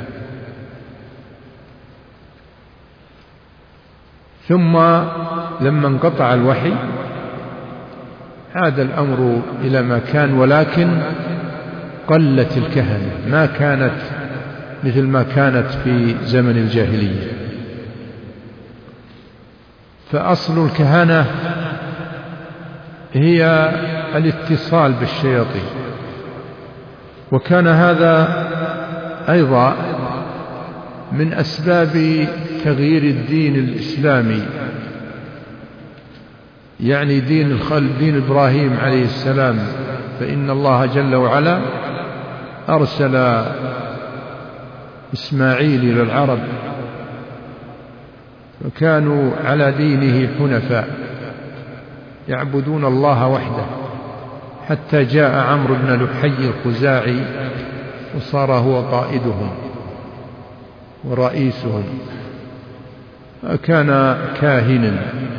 ثم لما انقطع الوحي عاد الأمر إلى ما كان، ولكن قلت الكهنة، ما كانت مثل ما كانت في زمن الجاهلية. فأصل الكهنة هي الاتصال بالشياطين، وكان هذا أيضا من أسباب تغيير الدين الإسلامي، يعني دين إبراهيم عليه السلام، فإن الله جل وعلا أرسل إسماعيل إلى العرب وكانوا على دينه حنفاء يعبدون الله وحده، حتى جاء عمرو بن لحي الخزاعي وصار هو قائدهم ورئيسهم، كان كاهنا،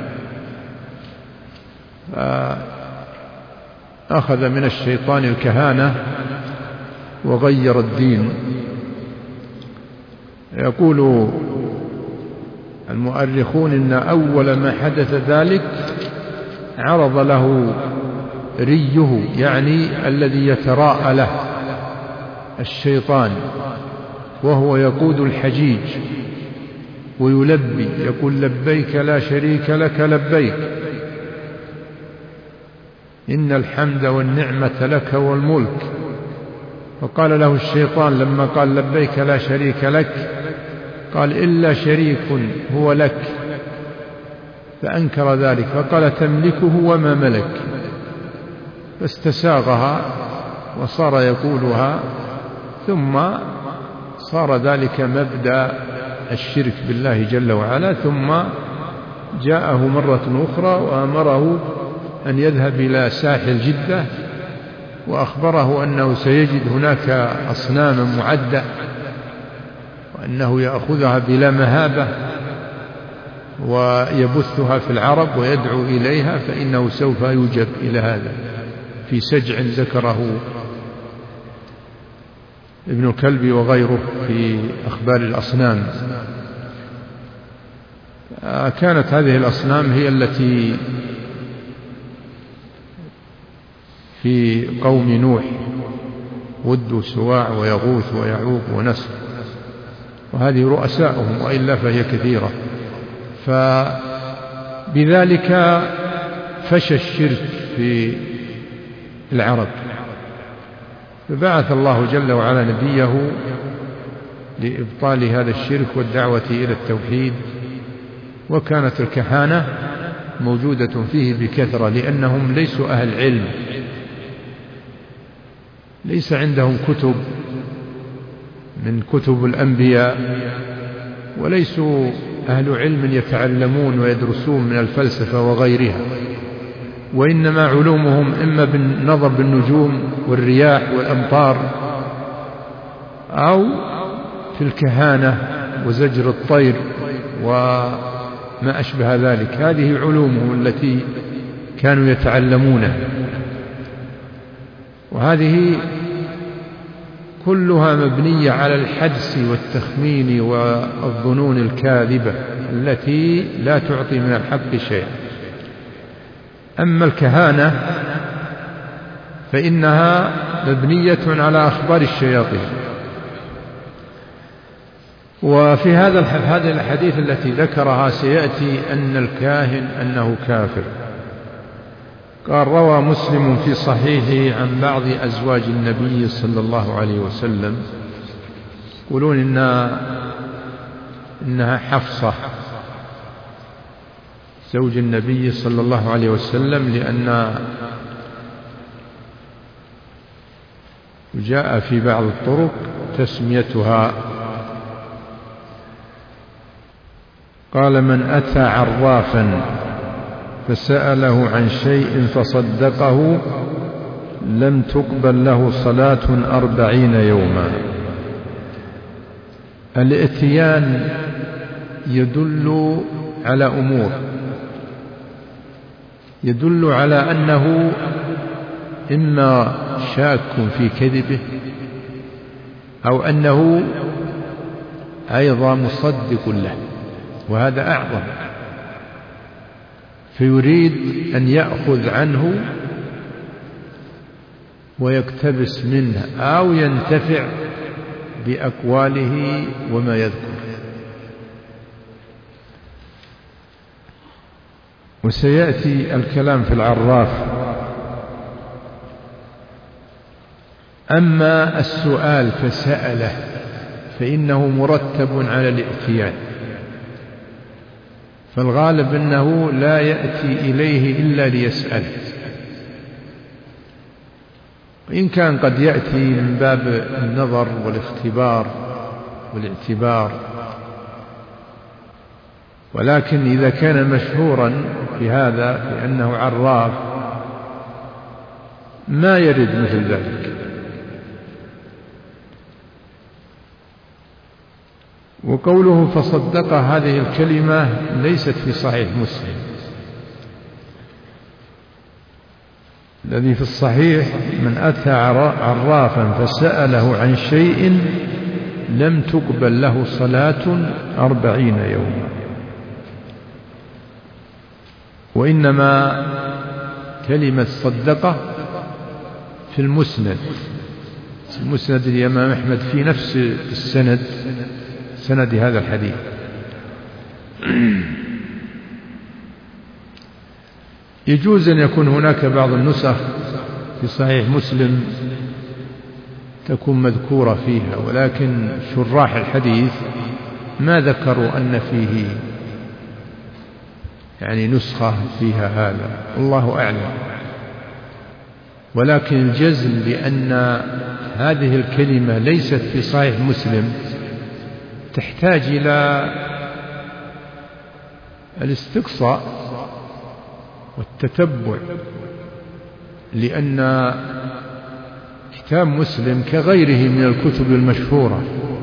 أخذ من الشيطان الكهانة وغير الدين. يقول المؤرخون إن أول ما حدث ذلك عرض له ريه، يعني الذي يتراءى له، الشيطان وهو يقود الحجيج ويلبي، يقول لبيك لا شريك لك لبيك إن الحمد والنعمة لك والملك. فقال له الشيطان لما قال لبيك لا شريك لك، قال إلا شريك هو لك، فأنكر ذلك فقال تملكه وما ملك، فاستساغها وصار يقولها، ثم صار ذلك مبدأ الشرك بالله جل وعلا. ثم جاءه مرة أخرى وأمره أن يذهب إلى ساحل جدة وأخبره أنه سيجد هناك أصناما معدة وأنه يأخذها بلا مهابة ويبثها في العرب ويدعو إليها، فإنه سوف يوجب إلى هذا في سجع ذكره ابن الكلب وغيره في أخبار الأصنام. كانت هذه الأصنام هي التي في قوم نوح، ود وسواع ويغوث ويعوق ونسر، وهذه رؤساؤهم، وإلا فهي كثيرة. فبذلك فشى الشرك في العرب، فبعث الله جل وعلا نبيه لإبطال هذا الشرك والدعوة إلى التوحيد. وكانت الكهانة موجودة فيه بكثرة، لأنهم ليسوا أهل علم، ليس عندهم كتب من كتب الأنبياء، وليسوا أهل علم يتعلمون ويدرسون من الفلسفة وغيرها، وإنما علومهم إما بالنظر بالنجوم والرياح والأمطار، أو في الكهانة وزجر الطير وما أشبه ذلك. هذه علومهم التي كانوا يتعلمونها، وهذه كلها مبنية على الحدس والتخمين والظنون الكاذبة التي لا تعطي من الحق شيئا. أما الكهانة فإنها مبنية على أخبار الشياطين. وفي هذه الحديث التي ذكرها سيأتي أن الكاهن أنه كافر. قال روى مسلم في صحيحه عن بعض أزواج النبي صلى الله عليه وسلم، يقولون إنها حفصة زوج النبي صلى الله عليه وسلم، لأن جاء في بعض الطرق تسميتها. قال من أتى عرافا فسأله عن شيء فصدقه لم تقبل له صلاة 40 يوما. الاتيان يدل على أمور، يدل على أنه إما شاك في كذبه أو أنه أيضا مصدق له، وهذا أعظم، فيريد أن يأخذ عنه ويقتبس منه أو ينتفع بأقواله وما يذكر. وسيأتي الكلام في العراف. أما السؤال فسأله فإنه مرتب على الائتيان، فالغالب أنه لا يأتي إليه إلا ليسأل، وإن كان قد يأتي من باب النظر والاختبار والاعتبار، ولكن إذا كان مشهورا في هذا لأنه عراف ما يرد مثل ذلك. وقوله فصدق هذه الكلمة ليست في صحيح مسلم، الذي في الصحيح من أتى عرافا فسأله عن شيء لم تقبل له صلاة 40 يوما. وإنما كلمة صدقة في المسند مسند الإمام أحمد في نفس السند، سند هذا الحديث. يجوز أن يكون هناك بعض النسخ في صحيح مسلم تكون مذكورة فيها، ولكن شراح الحديث ما ذكروا أن فيه يعني نسخة فيها هذا، الله أعلم. ولكن الجزم بأن هذه الكلمة ليست في صحيح مسلم تحتاج إلى الاستقصاء والتتبع، لأن كتاب مسلم كغيره من الكتب المشهورة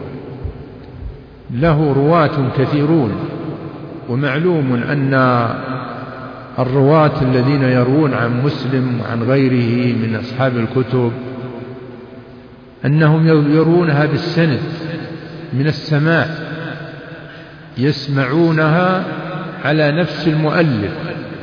له رواة كثيرون، ومعلوم أن الرواة الذين يروون عن مسلم وعن غيره من أصحاب الكتب أنهم يرونها بالسند من السماع، يسمعونها على نفس المؤلف،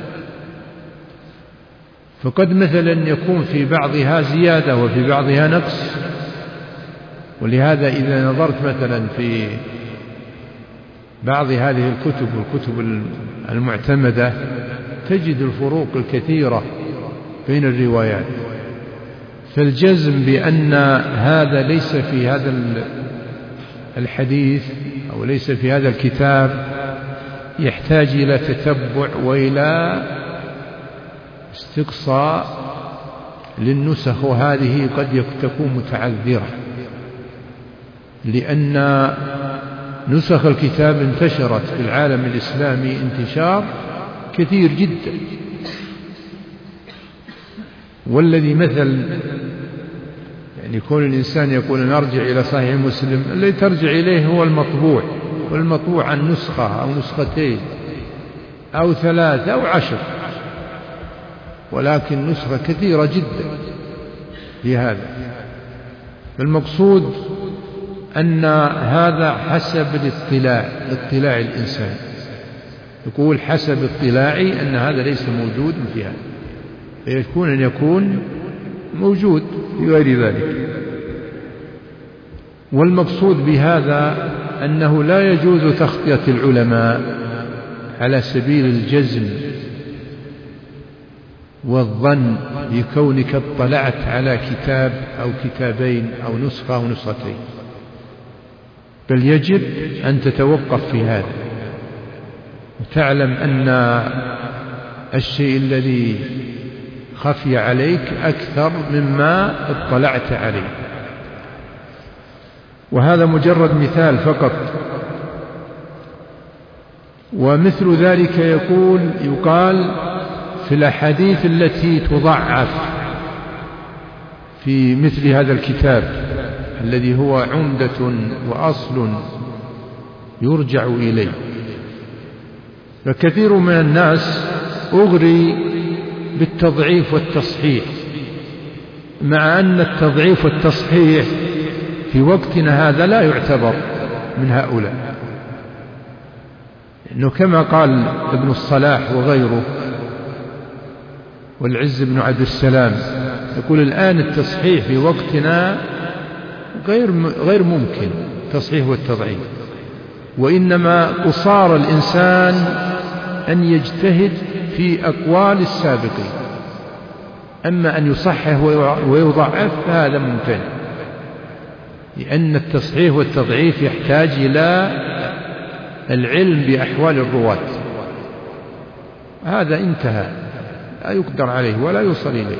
فقد مثلا يكون في بعضها زيادة وفي بعضها نقص. ولهذا إذا نظرت مثلا في بعض هذه الكتب والكتب المعتمدة تجد الفروق الكثيرة بين الروايات، فالجزم بأن هذا ليس في هذا الحديث أو ليس في هذا الكتاب يحتاج إلى تتبع وإلى استقصاء للنسخ، وهذه قد تكون متعذرة، لأن نسخ الكتاب انتشرت في العالم الإسلامي انتشار كثير جدا. والذي مثل يعني كون الإنسان يقول نرجع إلى صحيح مسلم، الذي ترجع إليه هو المطبوع، والمطبوع عن نسخة أو نسختين أو 3 أو 10، ولكن نسخة كثيرة جدا لهذا. المقصود أن هذا حسب الاطلاع الإنسان، يقول حسب اطلاعي أن هذا ليس موجود في هذا، فيكون أن يكون موجود في غير ذلك. والمقصود بهذا أنه لا يجوز تخطئة العلماء على سبيل الجزم والظن بكونك اطلعت على كتاب أو كتابين أو نسخة أو نسختين، بل يجب أن تتوقف في هذا وتعلم أن الشيء الذي خفي عليك أكثر مما اطلعت عليه. وهذا مجرد مثال فقط. ومثل ذلك يقال في الأحاديث التي تضعف في مثل هذا الكتاب الذي هو عمدة وأصل يرجع إليه، فكثير من الناس أغري بالتضعيف والتصحيح، مع أن التضعيف والتصحيح في وقتنا هذا لا يعتبر من هؤلاء، إنه كما قال ابن الصلاح وغيره والعز بن عبد السلام، يقول الآن التصحيح في وقتنا غير ممكن التصحيح والتضعيف، وإنما قصار الإنسان أن يجتهد في أقوال السابقين، أما أن يصحح ويضعف فهذا ممتنع، لأن التصحيح والتضعيف يحتاج إلى العلم بأحوال الرواة، هذا انتهى لا يقدر عليه ولا يوصل إليه،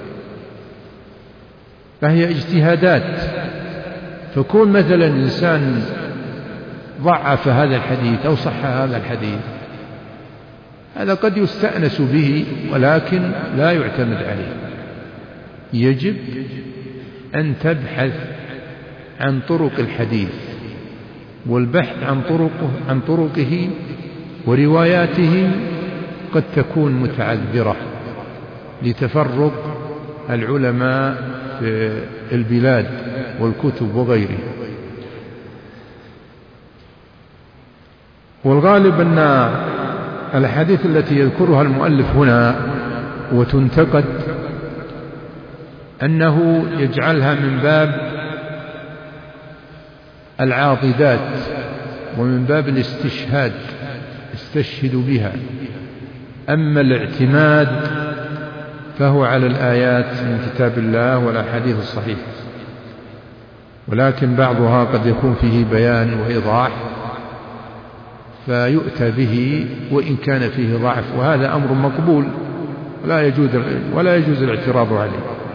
فهي اجتهادات. فكون مثلا إنسان ضعف هذا الحديث أو صح هذا الحديث، هذا قد يستأنس به ولكن لا يعتمد عليه. يجب أن تبحث عن طرق الحديث، والبحث عن طرقه ورواياته قد تكون متعذرة لتفرق العلماء في البلاد والكتب وغيره. والغالب أن الحديث التي يذكرها المؤلف هنا وتنتقد أنه يجعلها من باب العاضدات، ومن باب الاستشهاد استشهد بها. أما الاعتماد فهو على الآيات من كتاب الله والأحاديث الصحيحة، ولكن بعضها قد يكون فيه بيان وإيضاح فيؤتى به وإن كان فيه ضعف، وهذا أمر مقبول ولا يجوز الاعتراض عليه.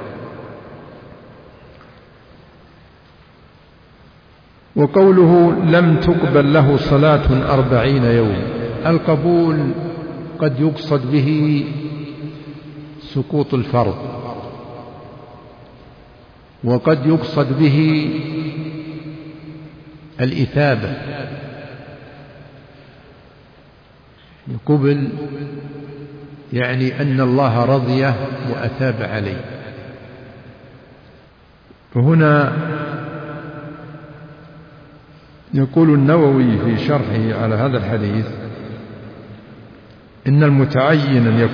وقوله لم تقبل له صلاة 40 يوم، القبول قد يقصد به سقوط الفرض، وقد يقصد به الإثابة، قبل يعني أن الله رضيه وأثاب عليه. وهنا يقول النووي في شرحه على هذا الحديث إن المتعين أن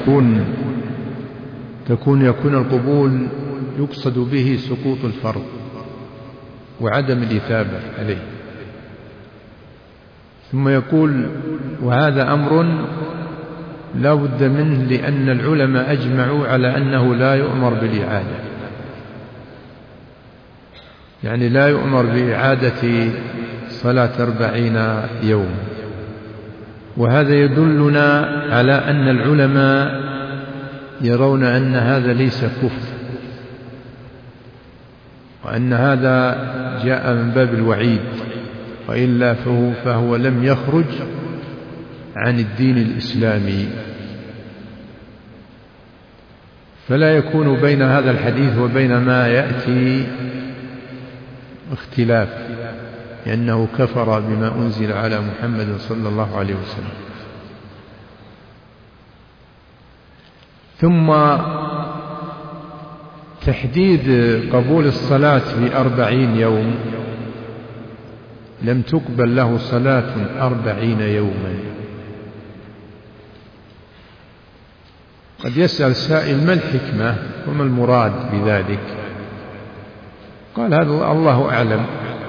يكون القبول يقصد به سقوط الفرض وعدم الإثابة عليه. ثم يقول وهذا أمر لا بد منه، لأن العلماء أجمعوا على أنه لا يؤمر بالإعادة، يعني لا يؤمر بإعادة صلاة 40 يوم. وهذا يدلنا على أن العلماء يرون أن هذا ليس كفر، وأن هذا جاء من باب الوعيد، وإلا فهو لم يخرج عن الدين الإسلامي. فلا يكون بين هذا الحديث وبين ما يأتي اختلاف، لأنه كفر بما أنزل على محمد صلى الله عليه وسلم. ثم تحديد قبول الصلاة ب40 يوم، لم تقبل له صلاة 40 يوما. قد يسأل سائل ما الحكمة وما المراد بذلك؟ قال هذا الله أعلم،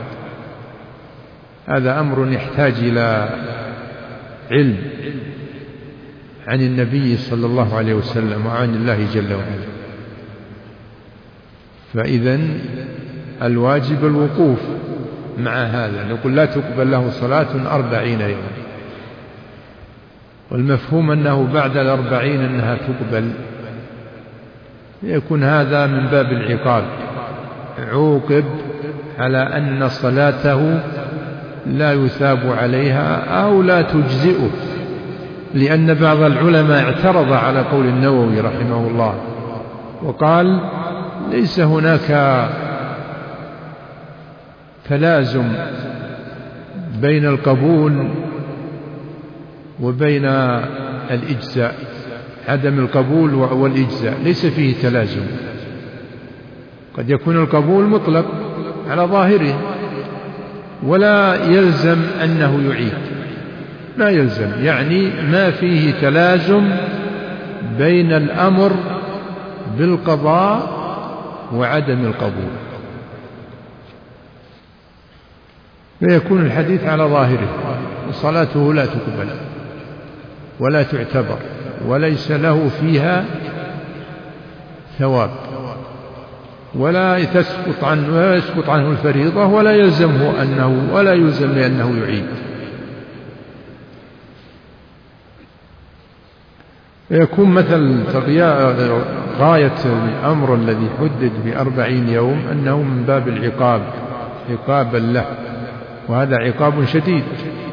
هذا أمر يحتاج إلى علم عن النبي صلى الله عليه وسلم وعن الله جل وعلا. فإذن الواجب الوقوف مع هذا، نقول لا تقبل له صلاة 40 يوم، والمفهوم أنه بعد 40 أنها تقبل، يكون هذا من باب العقاب، عوقب على أن صلاته لا يثاب عليها أو لا تجزئه، لأن بعض العلماء اعترض على قول النووي رحمه الله وقال ليس هناك تلازم بين القبول وبين الإجزاء، عدم القبول والإجزاء ليس فيه تلازم، قد يكون القبول مطلق على ظاهره ولا يلزم أنه يعيد، لا يلزم، يعني ما فيه تلازم بين الأمر بالقضاء وعدم القبول، فيكون الحديث على ظاهره وصلاته لا تقبل ولا تعتبر وليس له فيها ثواب، ولا يسقط عنه الفريضة، ولا يلزمه ولا يلزم لأنه يعيد. يكون مثل غاية الأمر الذي حدد ب40 يوم أنه من باب العقاب، عقابا له، وهذا عقاب شديد.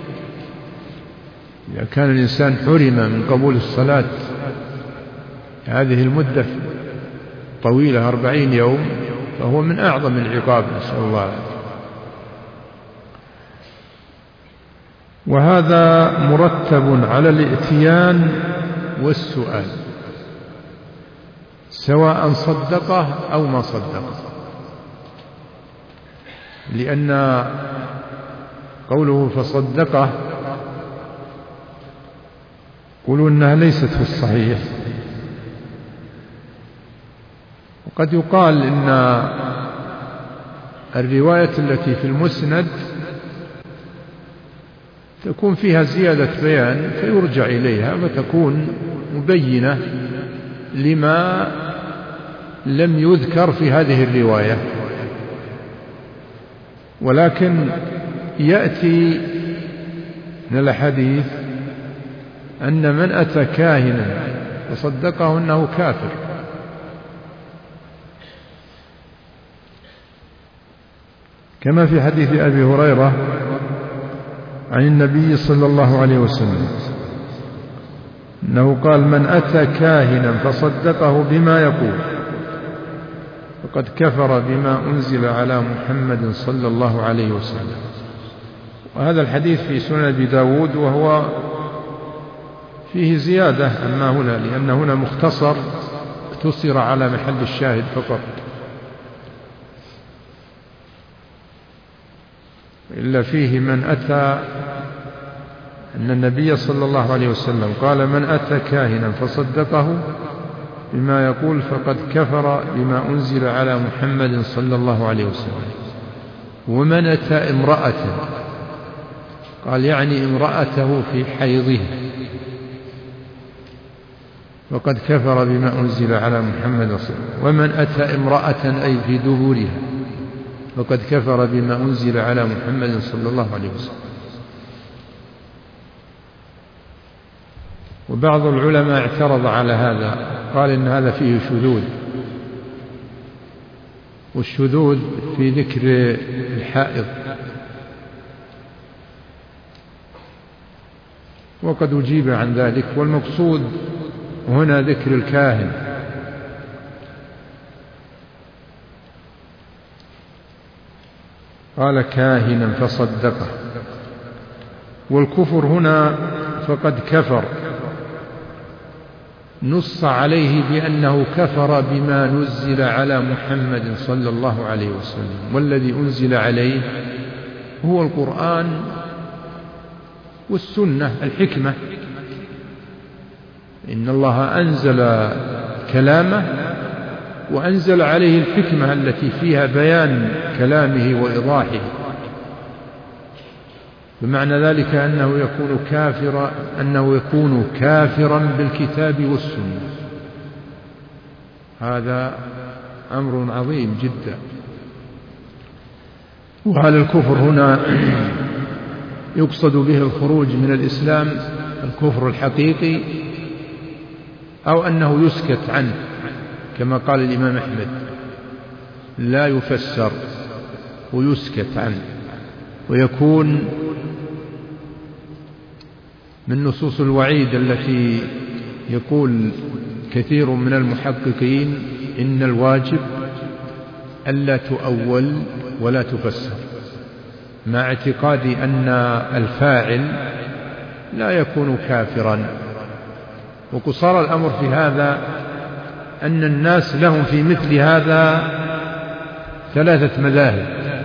إذا كان الإنسان حرم من قبول الصلاة هذه المدة طويلة 40 يوم فهو من أعظم العقاب، نسأل الله العافية. وهذا مرتب على الائتيان والسؤال، سواء صدقه أو ما صدقه، لأن قوله فصدقه يقولون أنها ليست في الصحيح، وقد يقال إن الرواية التي في المسند تكون فيها زيادة بيان فيرجع إليها فتكون مبينة لما لم يذكر في هذه الرواية. ولكن يأتي من الحديث أن من أتى كاهنا وصدقه أنه كافر، كما في حديث أبي هريرة عن النبي صلى الله عليه وسلم أنه قال: من أتى كاهنا فصدقه بما يقول فقد كفر بما أنزل على محمد صلى الله عليه وسلم. وهذا الحديث في سنن أبي داود، وهو فيه زيادة أما هنا، لأن هنا مختصر اقتصر على محل الشاهد فقط، إلا فيه من أتى أن النبي صلى الله عليه وسلم قال: من أتى كاهنا فصدقه بما يقول فقد كفر بما أنزل على محمد صلى الله عليه وسلم. ومن أتى امرأة، قال يعني امرأته في حيضها، فقد كفر بما أنزل على محمد صلى الله عليه وسلم. ومن أتى امرأة أي في دبرها فقد كفر بما أنزل على محمد صلى الله عليه وسلم. وبعض العلماء اعترض على هذا، قال إن هذا فيه شذوذ، والشذوذ في ذكر الحائض، وقد أجيب عن ذلك، والمقصود هنا ذكر الكاهن. قال: كاهنا فصدقه. والكفر هنا فقد كفر نص عليه بأنه كفر بما نزل على محمد صلى الله عليه وسلم، والذي أنزل عليه هو القرآن والسنة الحكمة. إن الله أنزل كلامه وأنزل عليه الحكمة التي فيها بيان كلامه وإيضاحه، بمعنى ذلك أنه يكون كافرا بالكتاب والسنة. هذا أمر عظيم جدا. وهل الكفر هنا يقصد به الخروج من الإسلام، الكفر الحقيقي، أو أنه يسكت عنه كما قال الإمام أحمد، لا يفسر ويسكت عنه، ويكون من نصوص الوعيد التي يقول كثير من المحققين إن الواجب ألا تؤول ولا تفسر، مع اعتقاد أن الفاعل لا يكون كافرا. وقصار الأمر في هذا أن الناس لهم في مثل هذا ثلاثة مذاهب.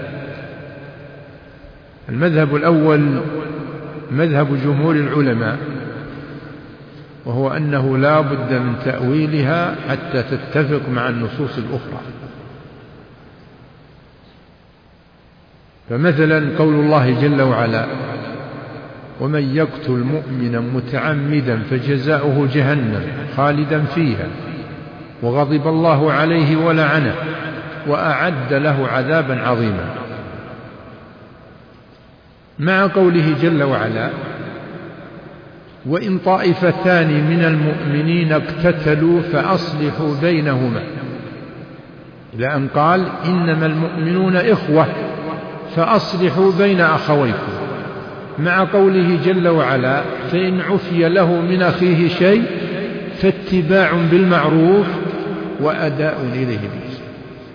المذهب الأول مذهب جمهور العلماء، وهو أنه لا بد من تأويلها حتى تتفق مع النصوص الأخرى. فمثلا قول الله جل وعلا: ومن يقتل مؤمنا متعمدا فجزاؤه جهنم خالدا فيها وغضب الله عليه ولعنه وأعد له عذابا عظيما، مع قوله جل وعلا: وإن طائفتان من المؤمنين اقتتلوا فأصلحوا بينهما، إلى أن قال: إنما المؤمنون إخوة فأصلحوا بين أخويكم، مع قوله جل وعلا: فإن عفي له من أخيه شيء فاتباع بالمعروف وأداء إليه بإحسان.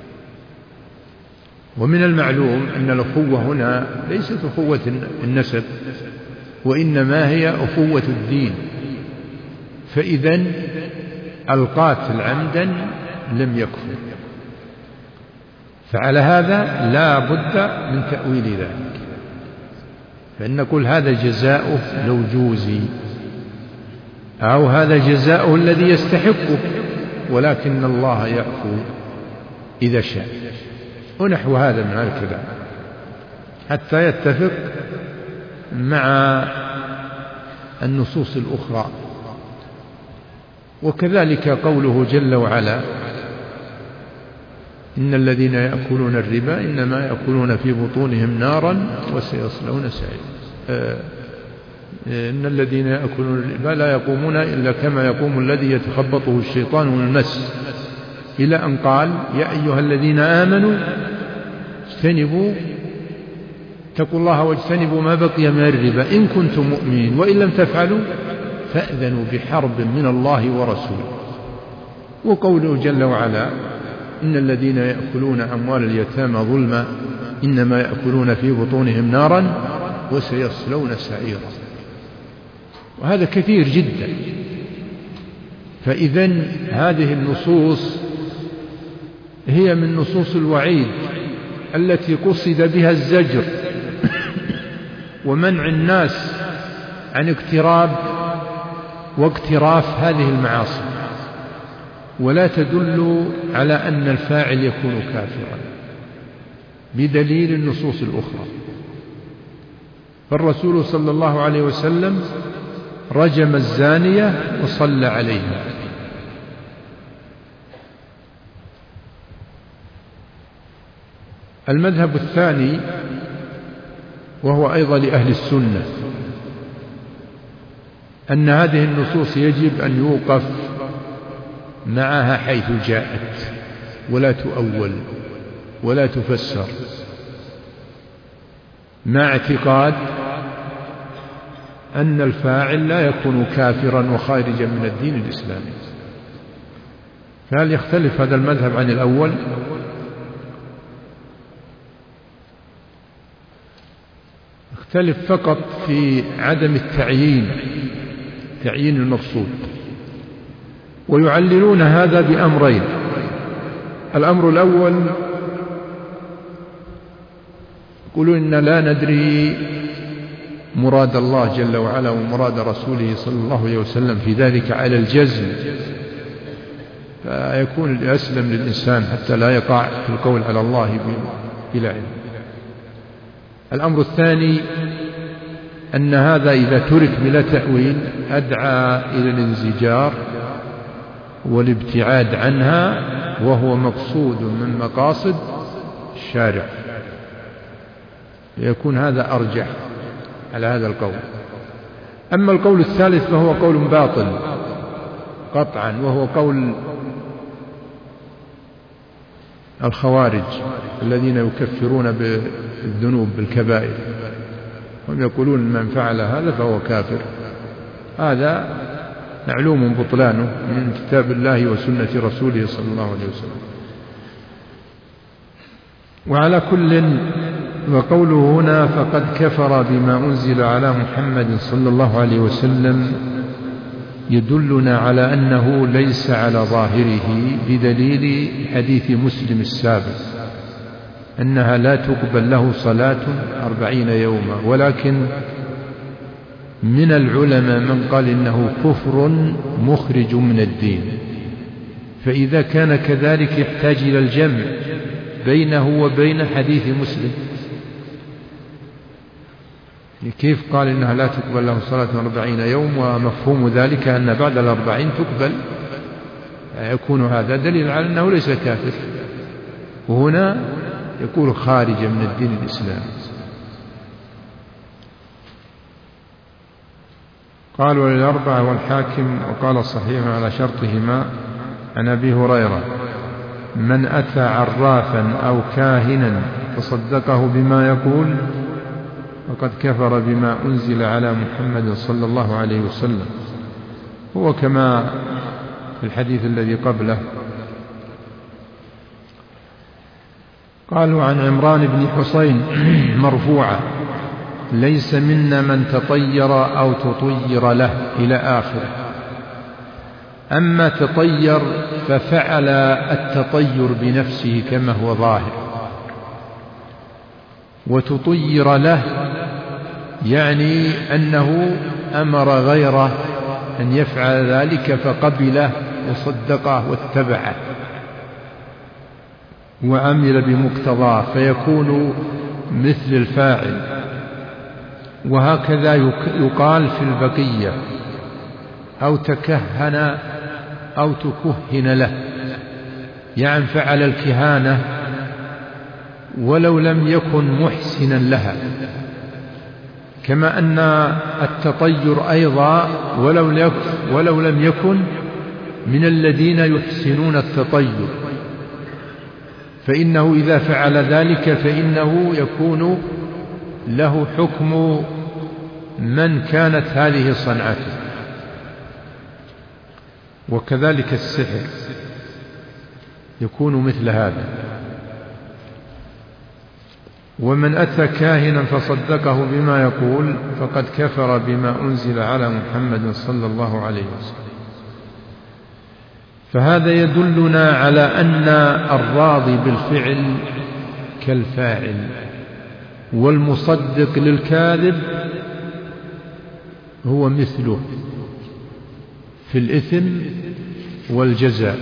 ومن المعلوم أن الأخوة هنا ليست أخوة النسب، وإنما هي أخوة الدين، فإذا القاتل عمدا لم يكفر. فعلى هذا لا بد من تأويل ذلك، فإن نقول هذا جزاؤه لو جوزي، أو هذا جزاؤه الذي يستحقه، ولكن الله يعفو إذا شاء، ونحو هذا من الكلام، حتى يتفق مع النصوص الأخرى. وكذلك قوله جل وعلا: إن الذين يأكلون الربا إنما يأكلون في بطونهم نارا وسيصلون سعيرا. إن الذين يأكلون الربا لا يقومون إلا كما يقوم الذي يتخبطه الشيطان من المس، إلى أن قال: يا أيها الذين آمنوا اتقوا الله واجتنبوا ما بقي من الربا إن كنتم مؤمنين وإن لم تفعلوا فأذنوا بحرب من الله ورسوله. وقوله جل وعلا: إن الذين يأكلون أموال اليتامى ظلما إنما يأكلون في بطونهم نارا وسيصلون سعيرا. وهذا كثير جدا. فإذن هذه النصوص هي من نصوص الوعيد التي قصد بها الزجر ومنع الناس عن اقتراب واقتراف هذه المعاصي، ولا تدل على أن الفاعل يكون كافرا بدليل النصوص الأخرى. فالرسول صلى الله عليه وسلم رجم الزانية وصلى عليها. المذهب الثاني وهو أيضا لأهل السنة أن هذه النصوص يجب أن يوقف معها حيث جاءت ولا تؤول ولا تفسر، مع اعتقاد أن الفاعل لا يكون كافرا وخارجا من الدين الإسلامي. فهل يختلف هذا المذهب عن الأول؟ يختلف فقط في عدم تعيين المقصود. ويعللون هذا بأمرين: الأمر الأول يقولون إن لا ندري مراد الله جل وعلا ومراد رسوله صلى الله عليه وسلم في ذلك على الجزم، فيكون الأسلم للإنسان حتى لا يقع في القول على الله بلا علم. الأمر الثاني أن هذا إذا ترك بلا تأويل أدعى إلى الانزجار والابتعاد عنها، وهو مقصود من مقاصد الشارع، يكون هذا أرجح على هذا القول. أما القول الثالث فهو قول باطل قطعا، وهو قول الخوارج الذين يكفرون بالذنوب بالكبائر، هم يقولون من فعل هذا فهو كافر. هذا معلوم بطلانه من كتاب الله وسنة رسوله صلى الله عليه وسلم. وعلى كل، وقوله هنا فقد كفر بما أنزل على محمد صلى الله عليه وسلم يدلنا على أنه ليس على ظاهره بدليل حديث مسلم السابق أنها لا تقبل له صلاة 40 يوما. ولكن من العلماء من قال إنه كفر مخرج من الدين، فإذا كان كذلك يحتاج إلى الجمع بينه وبين حديث مسلم. كيف قال إنها لا تقبل له صلاة 40 يوم ومفهوم ذلك أن بعد 40 تقبل؟ يكون هذا دليل على أنه ليس كافر، وهنا يكون خارجا من الدين الإسلامي. قال وللأربعة والحاكم وقال صحيح على شرطهما عن أبي هريرة: من أتى عرافا أو كاهنا فصدقه بما يقول فقد كفر بما أنزل على محمد صلى الله عليه وسلم. هو كما في الحديث الذي قبله. قالوا عن عمران بن حسين مرفوعة: ليس منا من تطير أو تطير له إلى آخره. أما تطير ففعل التطير بنفسه كما هو ظاهر، وتطير له يعني أنه أمر غيره أن يفعل ذلك فقبله وصدقه واتبعه وعمل بمقتضاه، فيكون مثل الفاعل. وهكذا يقال في البقية: أو تكهن أو تكهن له، يعني فعل الكهانة ولو لم يكن محسنا لها. كما أن التطير أيضا ولو لم يكن من الذين يحسنون التطير، فإنه إذا فعل ذلك فإنه يكون له حكم من كانت هذه صنعته. وكذلك السحر يكون مثل هذا. ومن أتى كاهنا فصدقه بما يقول فقد كفر بما أنزل على محمد صلى الله عليه وسلم. فهذا يدلنا على أن الراضي بالفعل كالفاعل، والمصدق للكاذب هو مثله في الإثم والجزاء.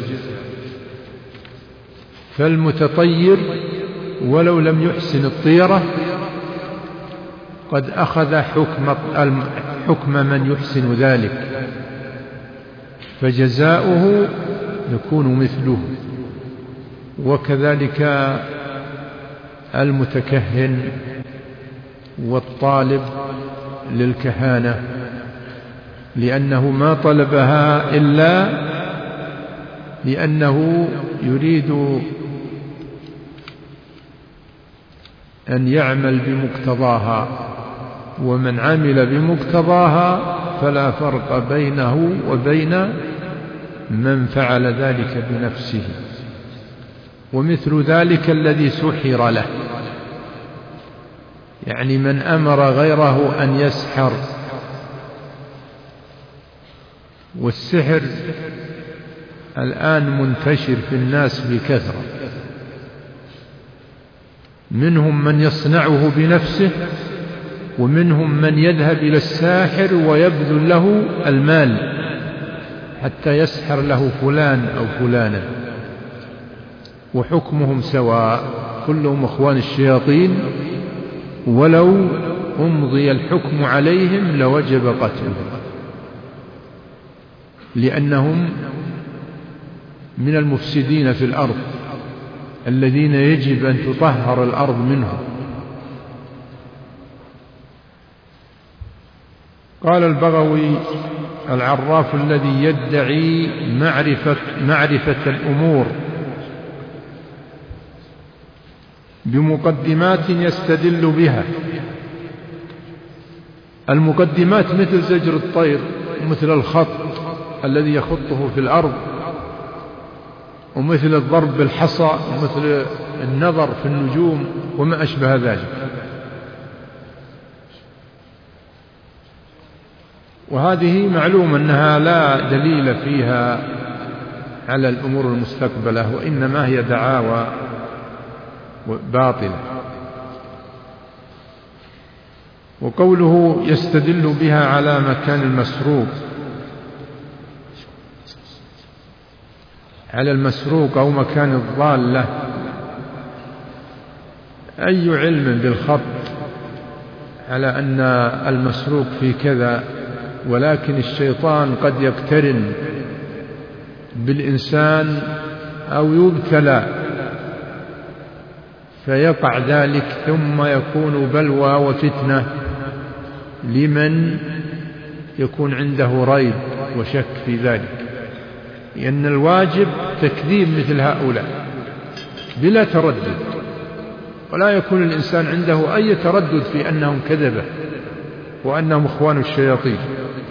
فالمتطير ولو لم يحسن الطيرة قد أخذ حكم من يحسن ذلك، فجزاؤه يكون مثله. وكذلك المتكهن والطالب للكهانة، لأنه ما طلبها إلا لأنه يريد أن يعمل بمقتضاها، ومن عمل بمقتضاها فلا فرق بينه وبين من فعل ذلك بنفسه. ومثل ذلك الذي سحر له، يعني من أمر غيره أن يسحر. والسحر الآن منتشر في الناس بكثرة، منهم من يصنعه بنفسه، ومنهم من يذهب إلى الساحر ويبذل له المال حتى يسحر له فلان أو فلانا، وحكمهم سواء، كلهم أخوان الشياطين، ولو أمضي الحكم عليهم لوجب قتلهم، لأنهم من المفسدين في الأرض الذين يجب أن تطهر الأرض منهم. قال البغوي: العراف الذي يدعي معرفة الأمور بمقدمات يستدل بها. المقدمات مثل زجر الطير، مثل الخط الذي يخطه في الأرض، ومثل الضرب بالحصى، ومثل النظر في النجوم وما أشبه ذلك. وهذه معلوم أنها لا دليل فيها على الأمور المستقبلة، وإنما هي دعاوى باطلة. وقوله يستدل بها على مكان المسروق، على المسروق أو مكان الضالة، أي علم بالخط على أن المسروق في كذا، ولكن الشيطان قد يقترن بالإنسان أو يبتلى فيقع ذلك، ثم يكون بلوى وفتنة لمن يكون عنده ريب وشك في ذلك، لأن الواجب تكذيب مثل هؤلاء بلا تردد، ولا يكون الإنسان عنده أي تردد في أنهم كذبة وأنهم إخوان الشياطين.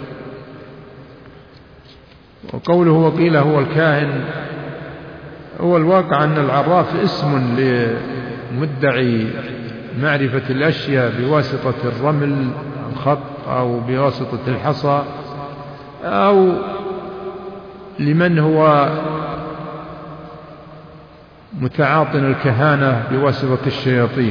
وقوله وقيل هو الكاهن، هو الواقع أن العراف اسم لمدعي معرفة الأشياء بواسطة الرمل الخط أو بواسطة الحصى، أو لمن هو متعاطن الكهانة بواسطة الشياطين،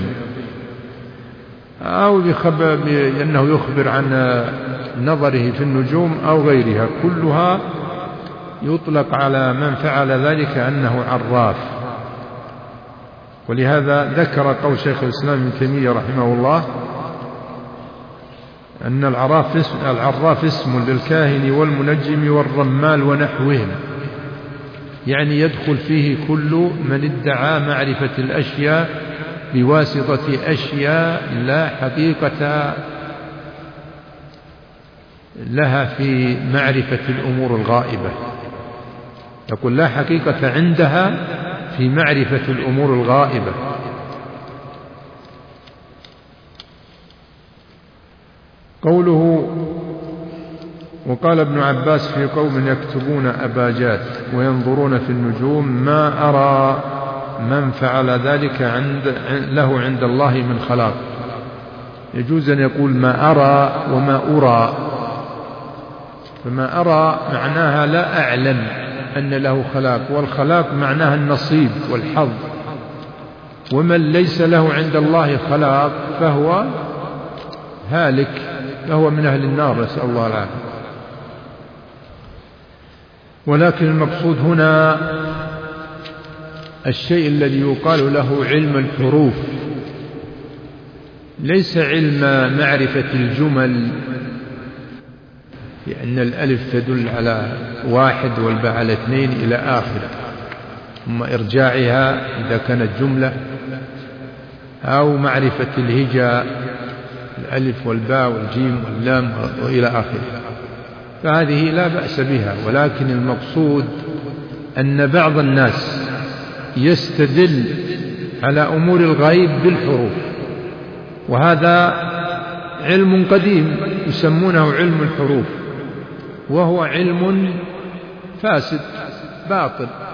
أو بأنه يخبر عن نظره في النجوم أو غيرها، كلها يطلق على من فعل ذلك أنه عراف. ولهذا ذكر قول شيخ الإسلام ابن تيمية رحمه الله أن العراف اسم للكاهن والمنجم والرمال ونحوهم، يعني يدخل فيه كل من ادعى معرفة الأشياء بواسطة أشياء لا حقيقة لها في معرفة الأمور الغائبة. يقول لا حقيقة عندها في معرفة الأمور الغائبة. قوله وقال ابن عباس في قوم يكتبون أباجات وينظرون في النجوم ما أرى من فعل ذلك له عند الله من خلاق. يجوز أن يقول ما أرى وما أرى، فما أرى معناها لا أعلم أن له خلاق، والخلاق معناها النصيب والحظ، ومن ليس له عند الله خلاق فهو هالك، فهو من أهل النار، نسأل الله العافية. ولكن المقصود هنا الشيء الذي يقال له علم الحروف، ليس علم معرفة الجمل، لأن الألف تدل على واحد والباء على اثنين إلى آخره، ثم إرجاعها إذا كانت جملة، أو معرفة الهجاء الألف والباء والجيم واللام وإلى آخره، فهذه لا بأس بها. ولكن المقصود أن بعض الناس يستدل على أمور الغيب بالحروف، وهذا علم قديم يسمونه علم الحروف، وهو علم فاسد باطل،